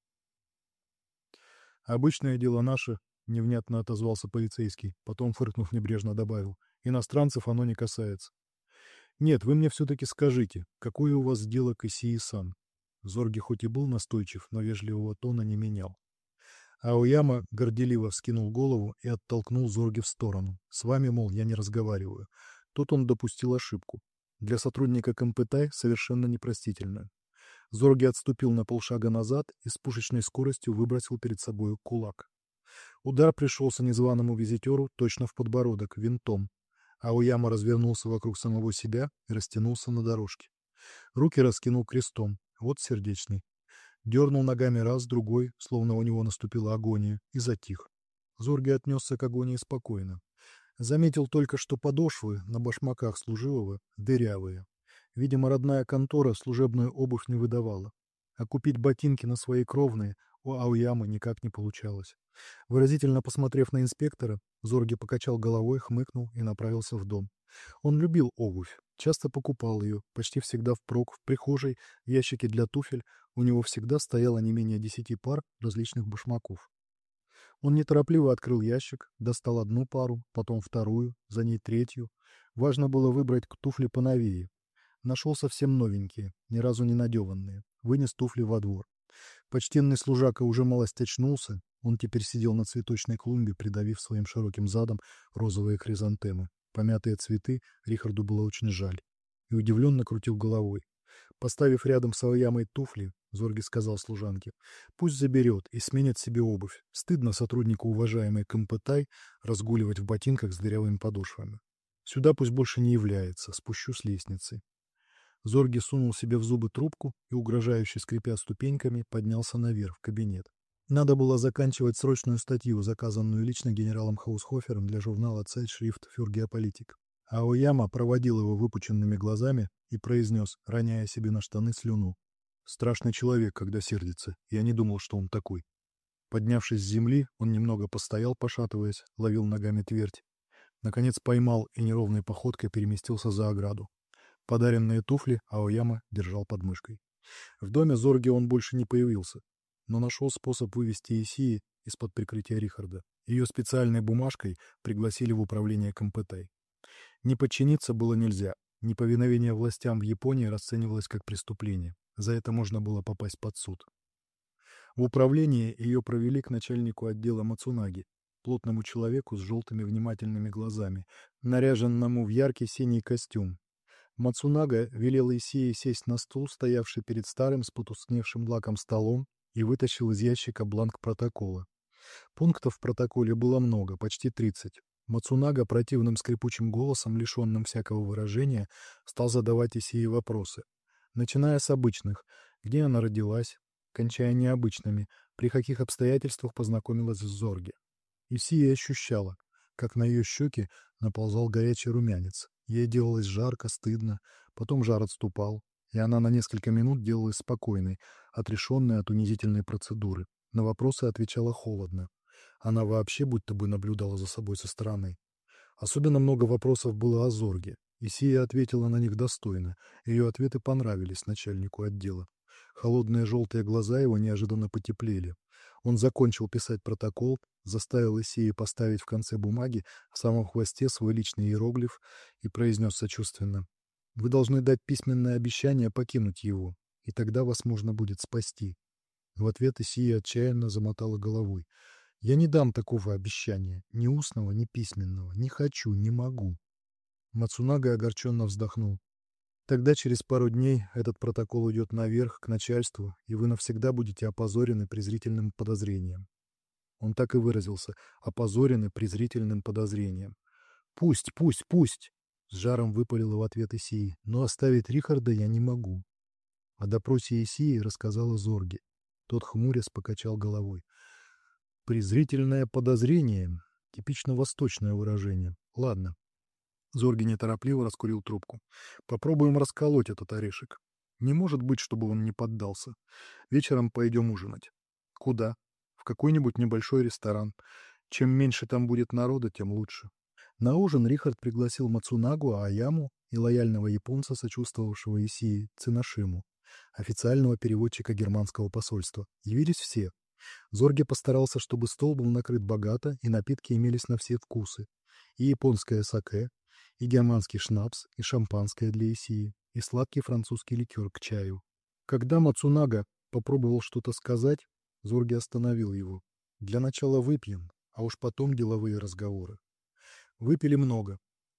«Обычное дело наше», — невнятно отозвался полицейский, потом, фыркнув, небрежно добавил. «Иностранцев оно не касается». «Нет, вы мне все-таки скажите, какое у вас дело к Исии-сан?» Зорги хоть и был настойчив, но вежливого тона не менял. Аояма горделиво вскинул голову и оттолкнул Зорги в сторону. «С вами, мол, я не разговариваю. Тут он допустил ошибку. Для сотрудника Компэтай совершенно непростительную. Зорги отступил на полшага назад и с пушечной скоростью выбросил перед собой кулак. Удар пришелся незваному визитеру точно в подбородок, винтом. Аояма развернулся вокруг самого себя и растянулся на дорожке. Руки раскинул крестом, вот сердечный. Дернул ногами раз, другой, словно у него наступила агония, и затих. Зорги отнесся к агонии спокойно. Заметил только, что подошвы на башмаках служилого дырявые. Видимо, родная контора служебную обувь не выдавала. А купить ботинки на свои кровные у Аоямы никак не получалось. Выразительно посмотрев на инспектора, Зорги покачал головой, хмыкнул и направился в дом. Он любил обувь, часто покупал ее, почти всегда впрок, в прихожей, в ящике для туфель у него всегда стояло не менее десяти пар различных башмаков. Он неторопливо открыл ящик, достал одну пару, потом вторую, за ней третью. Важно было выбрать туфли поновее. Нашел совсем новенькие, ни разу не надеванные. Вынес туфли во двор. Почтенный служака уже малость очнулся. Он теперь сидел на цветочной клумбе, придавив своим широким задом розовые хризантемы. Помятые цветы Рихарду было очень жаль. И удивленно крутил головой. Поставив рядом с Аоямой туфли, Зорги сказал служанке: «Пусть заберет и сменит себе обувь. Стыдно сотруднику уважаемой Компэтай разгуливать в ботинках с дырявыми подошвами. Сюда пусть больше не является, спущу с лестницы». Зорги сунул себе в зубы трубку и, угрожающе скрипя ступеньками, поднялся наверх в кабинет. Надо было заканчивать срочную статью, заказанную лично генералом Хаусхофером для журнала «Zeitschrift für Geopolitik». Аояма проводил его выпученными глазами и произнес, роняя себе на штаны слюну: «Страшный человек, когда сердится. Я не думал, что он такой». Поднявшись с земли, он немного постоял, пошатываясь, ловил ногами твердь. Наконец поймал и неровной походкой переместился за ограду. Подаренные туфли Аояма держал под мышкой. В доме Зорги он больше не появился, но нашел способ вывести Исии из-под прикрытия Рихарда. Ее специальной бумажкой пригласили в управление Компэтай. Не подчиниться было нельзя. Неповиновение властям в Японии расценивалось как преступление. За это можно было попасть под суд. В управление ее провели к начальнику отдела Мацунаги, плотному человеку с желтыми внимательными глазами, наряженному в яркий синий костюм. Мацунага велел Исии сесть на стул, стоявший перед старым с потускневшим лаком столом, и вытащил из ящика бланк протокола. Пунктов в протоколе было много, почти тридцать. Мацунага противным скрипучим голосом, лишенным всякого выражения, стал задавать Исии вопросы, начиная с обычных: где она родилась, кончая необычными, при каких обстоятельствах познакомилась с Зорги. Исия ощущала, как на ее щеки наползал горячий румянец. Ей делалось жарко, стыдно, потом жар отступал, и она на несколько минут делалась спокойной, отрешенной от унизительной процедуры. На вопросы отвечала холодно. Она вообще будто бы наблюдала за собой со стороны. Особенно много вопросов было о Зорге. Исия ответила на них достойно. Ее ответы понравились начальнику отдела. Холодные желтые глаза его неожиданно потеплели. Он закончил писать протокол, заставил Исии поставить в конце бумаги в самом хвосте свой личный иероглиф и произнес сочувственно: «Вы должны дать письменное обещание покинуть его, и тогда вас можно будет спасти». В ответ Исия отчаянно замотала головой. «Я не дам такого обещания, ни устного, ни письменного. Не хочу, не могу». Мацунага огорченно вздохнул. «Тогда через пару дней этот протокол уйдет наверх, к начальству, и вы навсегда будете опозорены презрительным подозрением». Он так и выразился: «опозорены презрительным подозрением». «Пусть, пусть, пусть!» — с жаром выпалила в ответ Исии. «Но оставить Рихарда я не могу». О допросе Исии рассказала Зорги. Тот, хмурясь, покачал головой. «Презрительное подозрение — типично восточное выражение. Ладно». Зорги неторопливо раскурил трубку. «Попробуем расколоть этот орешек. Не может быть, чтобы он не поддался. Вечером пойдем ужинать». «Куда?» «В какой-нибудь небольшой ресторан. Чем меньше там будет народа, тем лучше». На ужин Рихард пригласил Мацунагу, Аояму и лояльного японца, сочувствовавшего Исии, Циношиму, официального переводчика германского посольства. Явились все. Зорге постарался, чтобы стол был накрыт богато, и напитки имелись на все вкусы. И японское саке, и германский шнапс, и шампанское для Исии, и сладкий французский ликер к чаю. Когда Мацунага попробовал что-то сказать, Зорге остановил его. «Для начала выпьем, а уж потом деловые разговоры». Выпили много.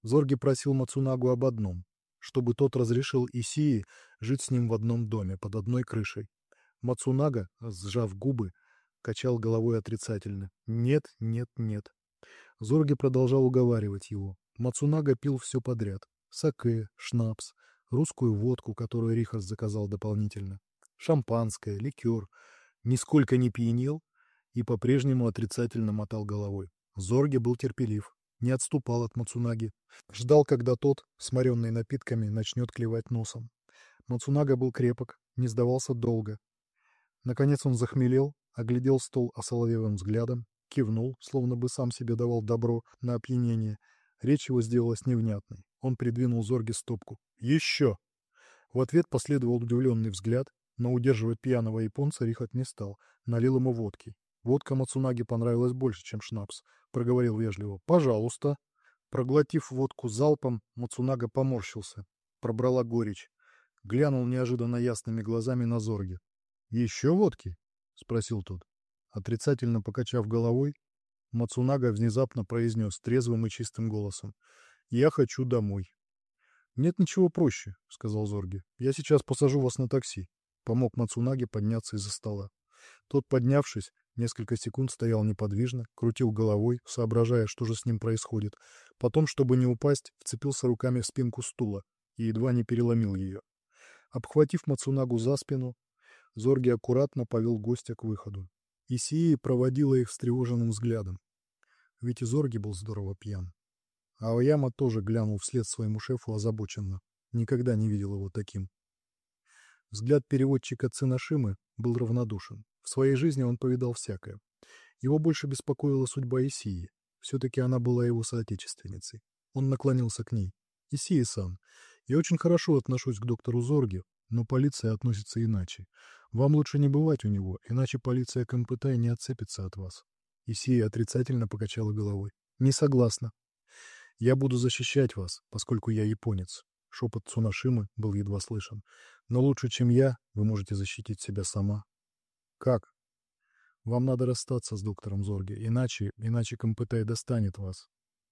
Зорги просил Мацунагу об одном, чтобы тот разрешил Исии жить с ним в одном доме, под одной крышей. Мацунага, сжав губы, качал головой отрицательно. «Нет, нет, нет». Зорги продолжал уговаривать его. Мацунага пил все подряд. Саке, шнапс, русскую водку, которую Рихард заказал дополнительно, шампанское, ликер. Нисколько не пьянел и по-прежнему отрицательно мотал головой. Зорги был терпелив, не отступал от Мацунаги. Ждал, когда тот, сморенный напитками, начнет клевать носом. Мацунага был крепок, не сдавался долго. Наконец он захмелел, оглядел стол осоловелым взглядом, кивнул, словно бы сам себе давал добро на опьянение. Речь его сделалась невнятной. Он придвинул Зорге стопку. «Еще!» В ответ последовал удивленный взгляд, но удерживать пьяного японца Рихард не стал. Налил ему водки. Водка Мацунаге понравилась больше, чем шнапс. Проговорил вежливо. «Пожалуйста». Проглотив водку залпом, Мацунага поморщился. Пробрала горечь. Глянул неожиданно ясными глазами на Зорге. «Еще водки?» — спросил тот. Отрицательно покачав головой, Мацунага внезапно произнес трезвым и чистым голосом. «Я хочу домой». «Нет ничего проще», — сказал Зорги. «Я сейчас посажу вас на такси». Помог Мацунаге подняться из-за стола. Тот, поднявшись, несколько секунд стоял неподвижно, крутил головой, соображая, что же с ним происходит. Потом, чтобы не упасть, вцепился руками в спинку стула и едва не переломил ее. Обхватив Мацунагу за спину, Зорги аккуратно повел гостя к выходу. Исии проводила их встревоженным взглядом. Ведь и Зорги был здорово пьян. А Аояма тоже глянул вслед своему шефу озабоченно. Никогда не видел его таким. Взгляд переводчика Циношимы был равнодушен. В своей жизни он повидал всякое. Его больше беспокоила судьба Исии. Все-таки она была его соотечественницей. Он наклонился к ней. «Исии-сан, я очень хорошо отношусь к доктору Зорге, но полиция относится иначе. Вам лучше не бывать у него, иначе полиция Кампытай не отцепится от вас». Исия отрицательно покачала головой. «Не согласна. Я буду защищать вас, поскольку я японец». Шепот Цуношимы был едва слышен. «Но лучше, чем я, вы можете защитить себя сама». «Как?» «Вам надо расстаться с доктором Зорге, иначе, иначе Кампытай достанет вас».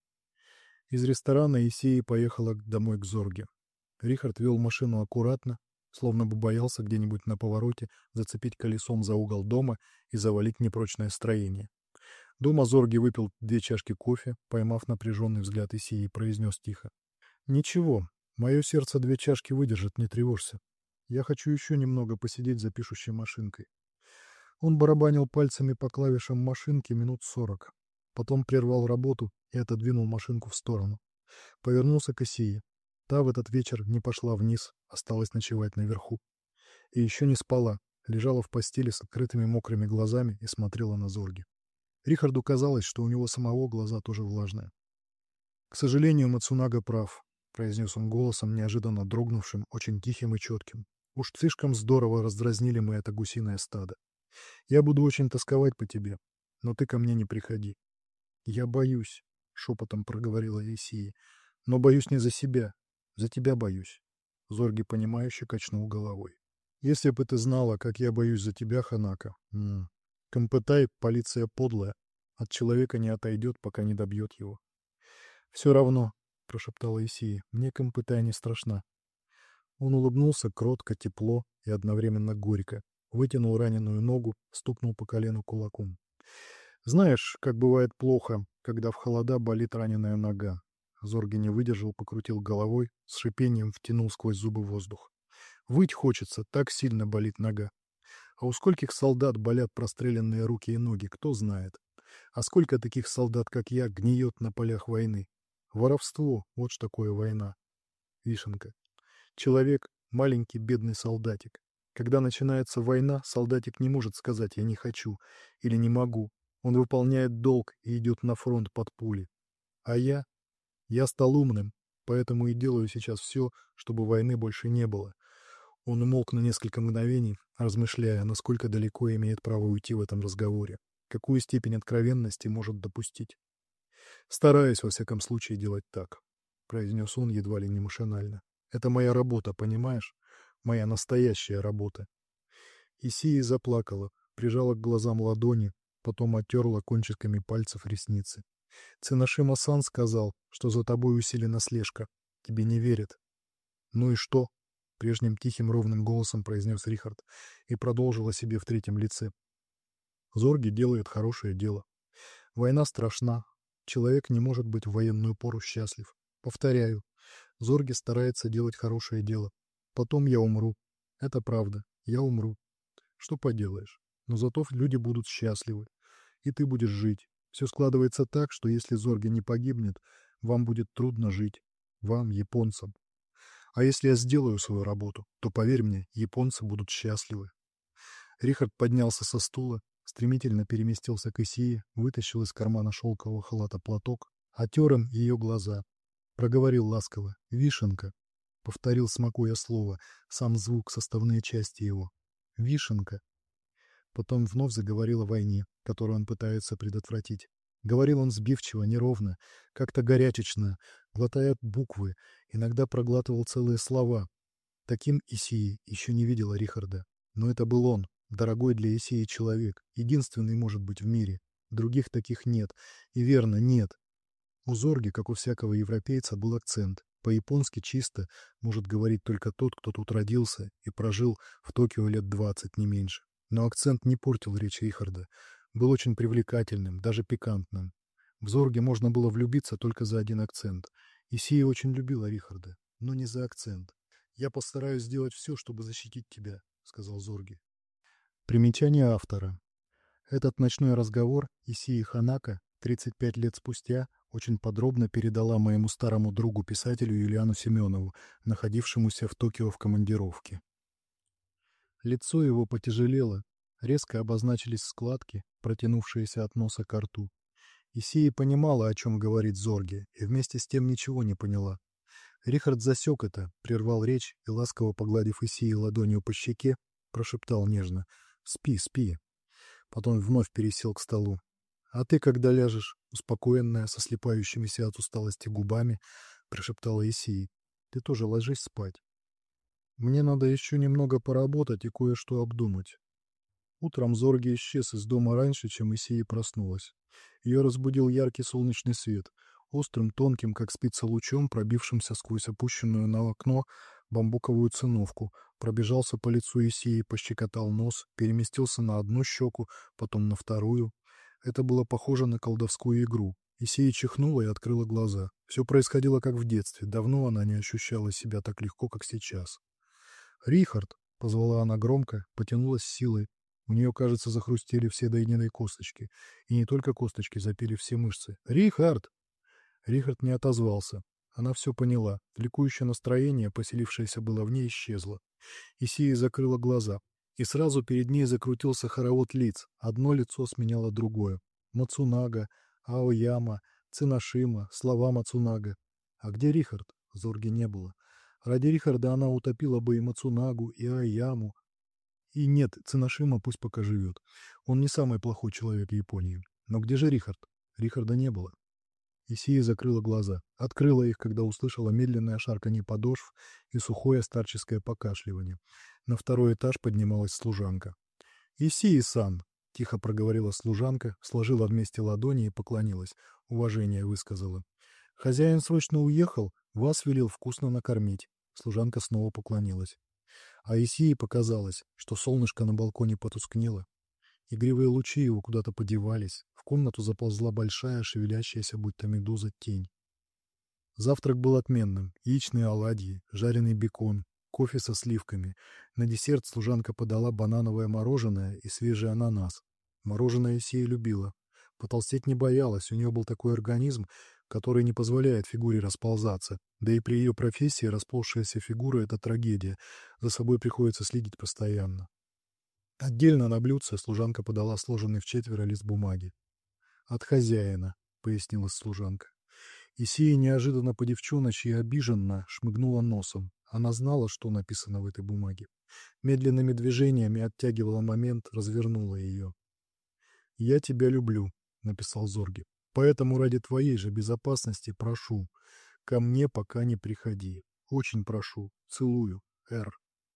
Из ресторана Исии поехала домой к Зорге. Рихард вел машину аккуратно, словно бы боялся где-нибудь на повороте зацепить колесом за угол дома и завалить непрочное строение. Дома Зорги выпил две чашки кофе, поймав напряженный взгляд Исии, произнес тихо. «Ничего, мое сердце две чашки выдержит, не тревожься. Я хочу еще немного посидеть за пишущей машинкой». Он барабанил пальцами по клавишам машинки минут сорок. Потом прервал работу и отодвинул машинку в сторону. Повернулся к Исии. Та в этот вечер не пошла вниз, осталась ночевать наверху. И еще не спала, лежала в постели с открытыми мокрыми глазами и смотрела на Зорги. Рихарду казалось, что у него самого глаза тоже влажные. «К сожалению, Мацунага прав», — произнес он голосом, неожиданно дрогнувшим, очень тихим и четким. «Уж слишком здорово раздразнили мы это гусиное стадо. Я буду очень тосковать по тебе, но ты ко мне не приходи». «Я боюсь», — шепотом проговорила Исия, — «но боюсь не за себя, за тебя боюсь». Зорги, понимающе качнул головой. «Если бы ты знала, как я боюсь за тебя, Ханака. М-м. Кампытай — полиция подлая, от человека не отойдет, пока не добьет его». «Все равно», — прошептала Исия, — «мне Кампытай не страшна». Он улыбнулся кротко, тепло и одновременно горько, вытянул раненую ногу, стукнул по колену кулаком. «Знаешь, как бывает плохо, когда в холода болит раненая нога». Зорги не выдержал, покрутил головой, с шипением втянул сквозь зубы воздух. «Выть хочется, так сильно болит нога. А у скольких солдат болят простреленные руки и ноги, кто знает. А сколько таких солдат, как я, гниет на полях войны. Воровство — вот что такое война». Вишенка. Человек — маленький бедный солдатик. Когда начинается война, солдатик не может сказать «я не хочу» или «не могу». Он выполняет долг и идет на фронт под пули. А я? Я стал умным, поэтому и делаю сейчас все, чтобы войны больше не было. Он умолк на несколько мгновений, размышляя, насколько далеко имеет право уйти в этом разговоре, какую степень откровенности может допустить. «Стараюсь, во всяком случае, делать так», — произнес он едва ли не машинально. «Это моя работа, понимаешь? Моя настоящая работа». Исия заплакала, прижала к глазам ладони, потом оттерла кончиками пальцев ресницы. Циношима-сан сказал, что за тобой усилена слежка. Тебе не верят. Ну и что? Прежним тихим ровным голосом произнес Рихард и продолжил о себе в третьем лице. Зорги делает хорошее дело. Война страшна. Человек не может быть в военную пору счастлив. Повторяю, Зорги старается делать хорошее дело. Потом я умру. Это правда. Я умру. Что поделаешь? Но зато люди будут счастливы. И ты будешь жить. Все складывается так, что если Зорги не погибнет, вам будет трудно жить. Вам, японцам. А если я сделаю свою работу, то, поверь мне, японцы будут счастливы. Рихард поднялся со стула, стремительно переместился к Исии, вытащил из кармана шелкового халата платок, отер им ее глаза. Проговорил ласково «Вишенка». Повторил, смакуя слово, сам звук, составные части его. «Вишенка». Потом вновь заговорил о войне, которую он пытается предотвратить. Говорил он сбивчиво, неровно, как-то горячечно, глотая буквы, иногда проглатывал целые слова. Таким Исии еще не видела Рихарда. Но это был он, дорогой для Исии человек, единственный, может быть, в мире. Других таких нет. И верно, нет. У Зорги, как у всякого европейца, был акцент. По-японски чисто может говорить только тот, кто тут родился и прожил в Токио лет двадцать, не меньше. Но акцент не портил речь Рихарда. Был очень привлекательным, даже пикантным. В Зорге можно было влюбиться только за один акцент. Исия очень любила Рихарда, но не за акцент. «Я постараюсь сделать все, чтобы защитить тебя», — сказал Зорги. Примечание автора. Этот ночной разговор Исии Ханака тридцать пять лет спустя очень подробно передала моему старому другу-писателю Юлиану Семенову, находившемуся в Токио в командировке. Лицо его потяжелело, резко обозначились складки, протянувшиеся от носа к рту. Исия понимала, о чем говорит Зорге, и вместе с тем ничего не поняла. Рихард засек это, прервал речь и, ласково погладив Исии ладонью по щеке, прошептал нежно «Спи, спи». Потом вновь пересел к столу. «А ты когда ляжешь?» — успокоенная, со слипающимися от усталости губами, прошептала Исии. «Ты тоже ложись спать. Мне надо еще немного поработать и кое-что обдумать». Утром Зорги исчез из дома раньше, чем Исия проснулась. Ее разбудил яркий солнечный свет, острым, тонким, как спица лучом, пробившимся сквозь опущенную на окно бамбуковую циновку, пробежался по лицу Исии, пощекотал нос, переместился на одну щеку, потом на вторую. Это было похоже на колдовскую игру. Исия чихнула и открыла глаза. Все происходило как в детстве, давно она не ощущала себя так легко, как сейчас. «Рихард!» — позвала она громко, потянулась силой. У нее, кажется, захрустели все до единой косточки. И не только косточки, запели все мышцы. «Рихард!» Рихард не отозвался. Она все поняла. Ликующее настроение, поселившееся было в ней, исчезло. Исия закрыла глаза. И сразу перед ней закрутился хоровод лиц. Одно лицо сменяло другое. Мацунага, Аояма, Циношима, слова Мацунага. А где Рихард? Зорги не было. Ради Рихарда она утопила бы и Мацунагу, и Аояму. И нет, Циношима пусть пока живет. Он не самый плохой человек Японии. Но где же Рихард? Рихарда не было. Исия закрыла глаза. Открыла их, когда услышала медленное шарканье подошв и сухое старческое покашливание. На второй этаж поднималась служанка. «Исии-сан!» — тихо проговорила служанка, сложила вместе ладони и поклонилась. Уважение высказала. «Хозяин срочно уехал, вас велел вкусно накормить». Служанка снова поклонилась. А Исии показалось, что солнышко на балконе потускнело. Игривые лучи его куда-то подевались. В комнату заползла большая, шевелящаяся, будто медуза, тень. Завтрак был отменным. Яичные оладьи, жареный бекон, кофе со сливками. На десерт служанка подала банановое мороженое и свежий ананас. Мороженое Исия любила. Потолстеть не боялась, у нее был такой организм, который не позволяет фигуре расползаться. Да и при ее профессии расползшаяся фигура — это трагедия. За собой приходится следить постоянно. Отдельно на блюдце служанка подала сложенный в четверо лист бумаги. «От хозяина», — пояснила служанка. Исия неожиданно по-девчоночи и обиженно шмыгнула носом. Она знала, что написано в этой бумаге. Медленными движениями оттягивала момент, развернула ее. «Я тебя люблю», — написал Зорги. «Поэтому ради твоей же безопасности прошу, ко мне пока не приходи. Очень прошу. Целую. Р».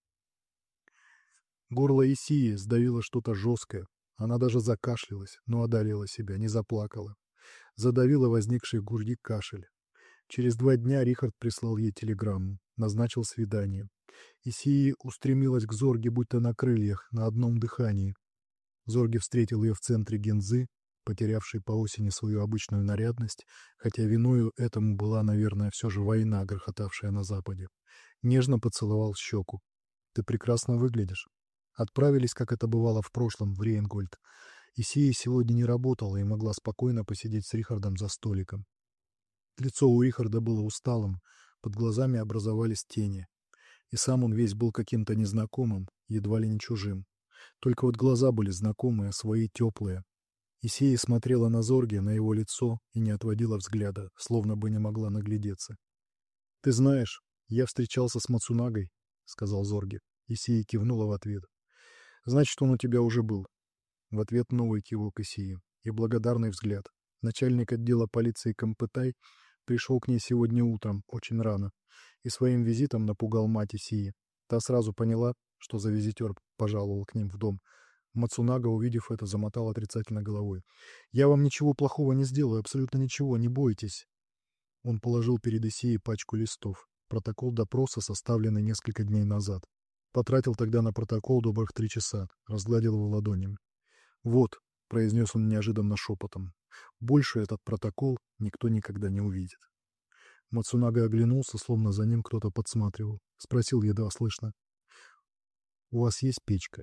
Горло Исии сдавило что-то жесткое. Она даже закашлялась, но одолела себя, не заплакала. Задавила возникший в груди кашель. Через два дня Рихард прислал ей телеграмму, назначил свидание. Исии устремилась к Зорге будто на крыльях, на одном дыхании. Зорге встретил ее в центре Гензы, потерявшей по осени свою обычную нарядность, хотя виною этому была, наверное, все же война, грохотавшая на западе. Нежно поцеловал в щеку. «Ты прекрасно выглядишь». Отправились, как это бывало в прошлом, в Рейнгольд. Исия сегодня не работала и могла спокойно посидеть с Рихардом за столиком. Лицо у Рихарда было усталым, под глазами образовались тени. И сам он весь был каким-то незнакомым, едва ли не чужим. Только вот глаза были знакомые, свои теплые. Исия смотрела на Зорге, на его лицо, и не отводила взгляда, словно бы не могла наглядеться. — Ты знаешь, я встречался с Мацунагой, — сказал Зорге. Исия кивнула в ответ. — Значит, он у тебя уже был. В ответ новый кивок Исии и благодарный взгляд. Начальник отдела полиции Кампытай пришел к ней сегодня утром, очень рано, и своим визитом напугал мать Исии. Та сразу поняла, что за визитер пожаловал к ним в дом. Мацунага, увидев это, замотал отрицательно головой. «Я вам ничего плохого не сделаю, абсолютно ничего, не бойтесь». Он положил перед Исией пачку листов. Протокол допроса, составленный несколько дней назад. Потратил тогда на протокол добрых три часа, разгладил его ладонями. «Вот», — произнес он неожиданно шепотом, — «больше этот протокол никто никогда не увидит». Мацунага оглянулся, словно за ним кто-то подсматривал. Спросил едва слышно. «У вас есть печка?»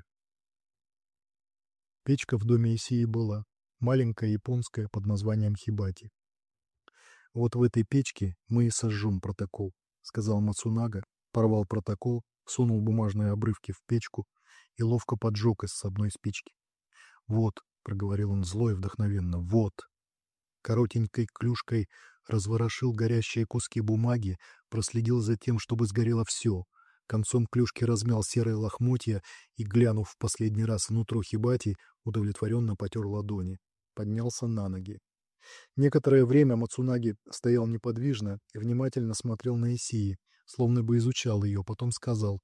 Печка в доме Исии была. Маленькая японская под названием хибати. «Вот в этой печке мы и сожжем протокол», — сказал Мацунага, порвал протокол, сунул бумажные обрывки в печку и ловко поджег из одной спички. «Вот», — проговорил он зло и вдохновенно, — «вот». Коротенькой клюшкой разворошил горящие куски бумаги, проследил за тем, чтобы сгорело все. Концом клюшки размял серые лохмотья и, глянув в последний раз внутрь хибати, удовлетворенно потер ладони. Поднялся на ноги. Некоторое время Мацунаги стоял неподвижно и внимательно смотрел на Исии, словно бы изучал ее, потом сказал: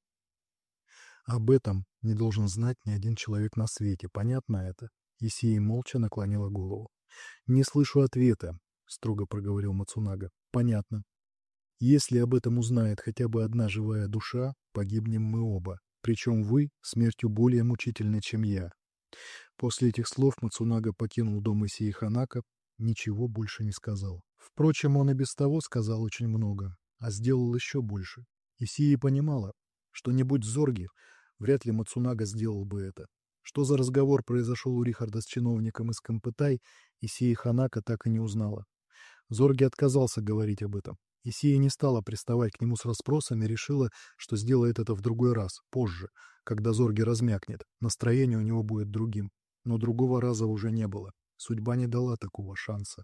«Об этом не должен знать ни один человек на свете, понятно это?» Исия молча наклонила голову. «Не слышу ответа», — строго проговорил Мацунага. «Понятно. Если об этом узнает хотя бы одна живая душа, погибнем мы оба. Причем вы смертью более мучительной, чем я». После этих слов Мацунага покинул дом Исии Ханака, ничего больше не сказал. Впрочем, он и без того сказал очень много, а сделал еще больше. Исия понимала, что не будь Зорги, вряд ли Мацунага сделал бы это. Что за разговор произошел у Рихарда с чиновником из Кампытай, Исия Ханака так и не узнала. Зорги отказался говорить об этом. Исия не стала приставать к нему с расспросами, решила, что сделает это в другой раз, позже, когда Зорги размякнет, настроение у него будет другим. Но другого раза уже не было. Судьба не дала такого шанса.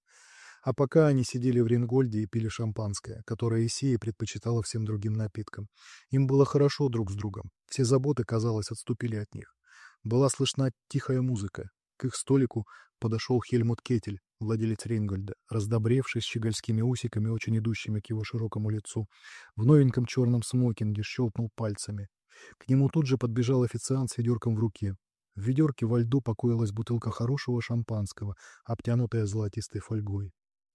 А пока они сидели в Рингольде и пили шампанское, которое Исия предпочитала всем другим напиткам. Им было хорошо друг с другом. Все заботы, казалось, отступили от них. Была слышна тихая музыка. К их столику подошел Хельмут Кетель, владелец Рингольда, раздобревший с щегольскими усиками, очень идущими к его широкому лицу. В новеньком черном смокинге щелкнул пальцами. К нему тут же подбежал официант с ведерком в руке. В ведерке во льду покоилась бутылка хорошего шампанского, обтянутая золотистой фольгой.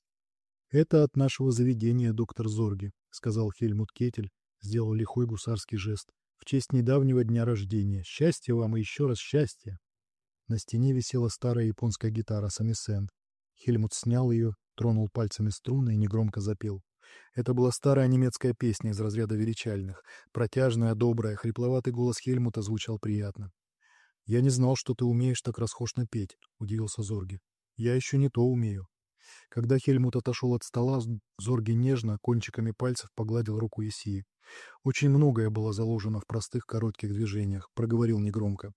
«Это от нашего заведения, доктор Зорги», — сказал Хельмут Кетель, сделал лихой гусарский жест. «В честь недавнего дня рождения. Счастья вам и еще раз счастья!» На стене висела старая японская гитара самисен. Хельмут снял ее, тронул пальцами струны и негромко запел. Это была старая немецкая песня из разряда величальных. Протяжная, добрая, хрипловатый голос Хельмута звучал приятно. «Я не знал, что ты умеешь так расхошно петь», — удивился Зорги. «Я еще не то умею». Когда Хельмут отошел от стола, Зорги нежно, кончиками пальцев погладил руку Исии. «Очень многое было заложено в простых коротких движениях», — проговорил негромко.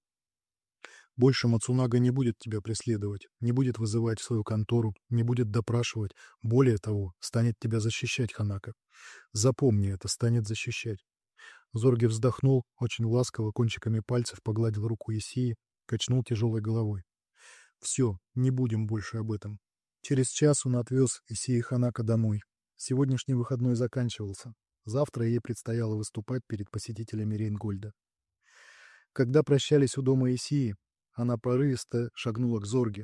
«Больше Мацунага не будет тебя преследовать, не будет вызывать в свою контору, не будет допрашивать. Более того, станет тебя защищать, Ханака. Запомни это, станет защищать». Зорги вздохнул, очень ласково кончиками пальцев погладил руку Исии, качнул тяжелой головой. «Все, не будем больше об этом». Через час он отвез Исии Ханака домой. Сегодняшний выходной заканчивался. Завтра ей предстояло выступать перед посетителями Рейнгольда. Когда прощались у дома Исии, она порывисто шагнула к Зорге.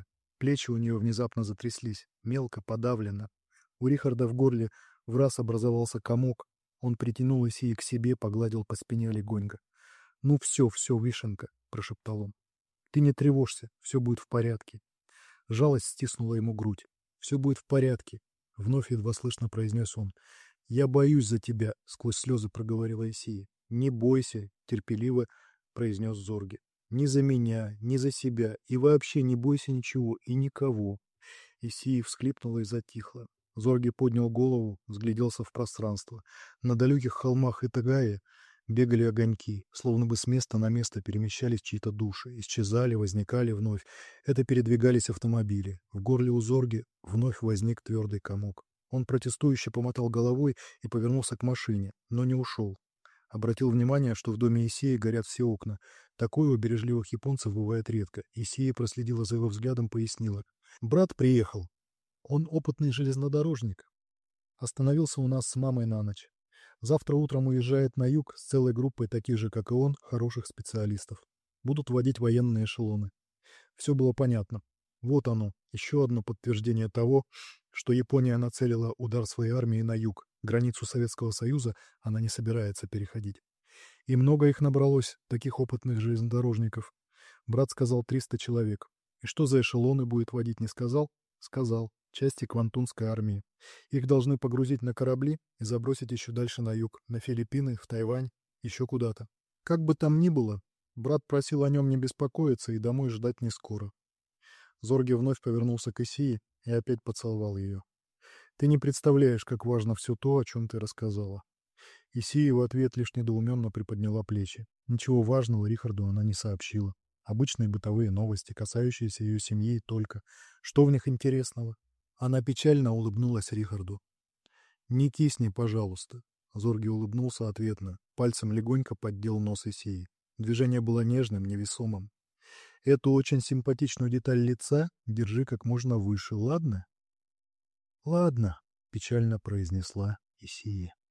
Плечи у нее внезапно затряслись, мелко, подавленно. У Рихарда в горле враз образовался комок. Он притянул Исии к себе, погладил по спине легонько. «Ну все, все, Вишенка», — прошептал он. «Ты не тревожься, все будет в порядке». Жалость стиснула ему грудь. «Все будет в порядке», — вновь едва слышно произнес он. «Я боюсь за тебя», — сквозь слезы проговорила Исия. «Не бойся», — терпеливо произнес Зорги. «Ни за меня, ни за себя, и вообще не бойся ничего и никого». Исия всхлипнула и затихла. Зорги поднял голову, взгляделся в пространство. На далеких холмах Итагая бегали огоньки, словно бы с места на место перемещались чьи-то души, исчезали, возникали вновь. Это передвигались автомобили. В горле у Зорги вновь возник твердый комок. Он протестующе помотал головой и повернулся к машине, но не ушел. Обратил внимание, что в доме Исеи горят все окна. Такое у бережливых японцев бывает редко. Исея проследила за его взглядом, пояснила. «Брат приехал. Он опытный железнодорожник. Остановился у нас с мамой на ночь. Завтра утром уезжает на юг с целой группой таких же, как и он, хороших специалистов. Будут водить военные эшелоны». Все было понятно. Вот оно, еще одно подтверждение того, что Япония нацелила удар своей армии на юг. Границу Советского Союза она не собирается переходить. И много их набралось, таких опытных железнодорожников. Брат сказал триста человек. И что за эшелоны будет водить, не сказал? Сказал. Части Квантунской армии. Их должны погрузить на корабли и забросить еще дальше на юг, на Филиппины, в Тайвань, еще куда-то. Как бы там ни было, брат просил о нем не беспокоиться и домой ждать не скоро. Зорги вновь повернулся к Исии и опять поцеловал ее. «Ты не представляешь, как важно все то, о чем ты рассказала». Исия в ответ лишь недоуменно приподняла плечи. Ничего важного Рихарду она не сообщила. Обычные бытовые новости, касающиеся ее семьи только. Что в них интересного? Она печально улыбнулась Рихарду. «Не кисни, пожалуйста». Зорги улыбнулся ответно, пальцем легонько поддел нос Исии. Движение было нежным, невесомым. «Эту очень симпатичную деталь лица держи как можно выше, ладно?» «Ладно», — печально произнесла Исия.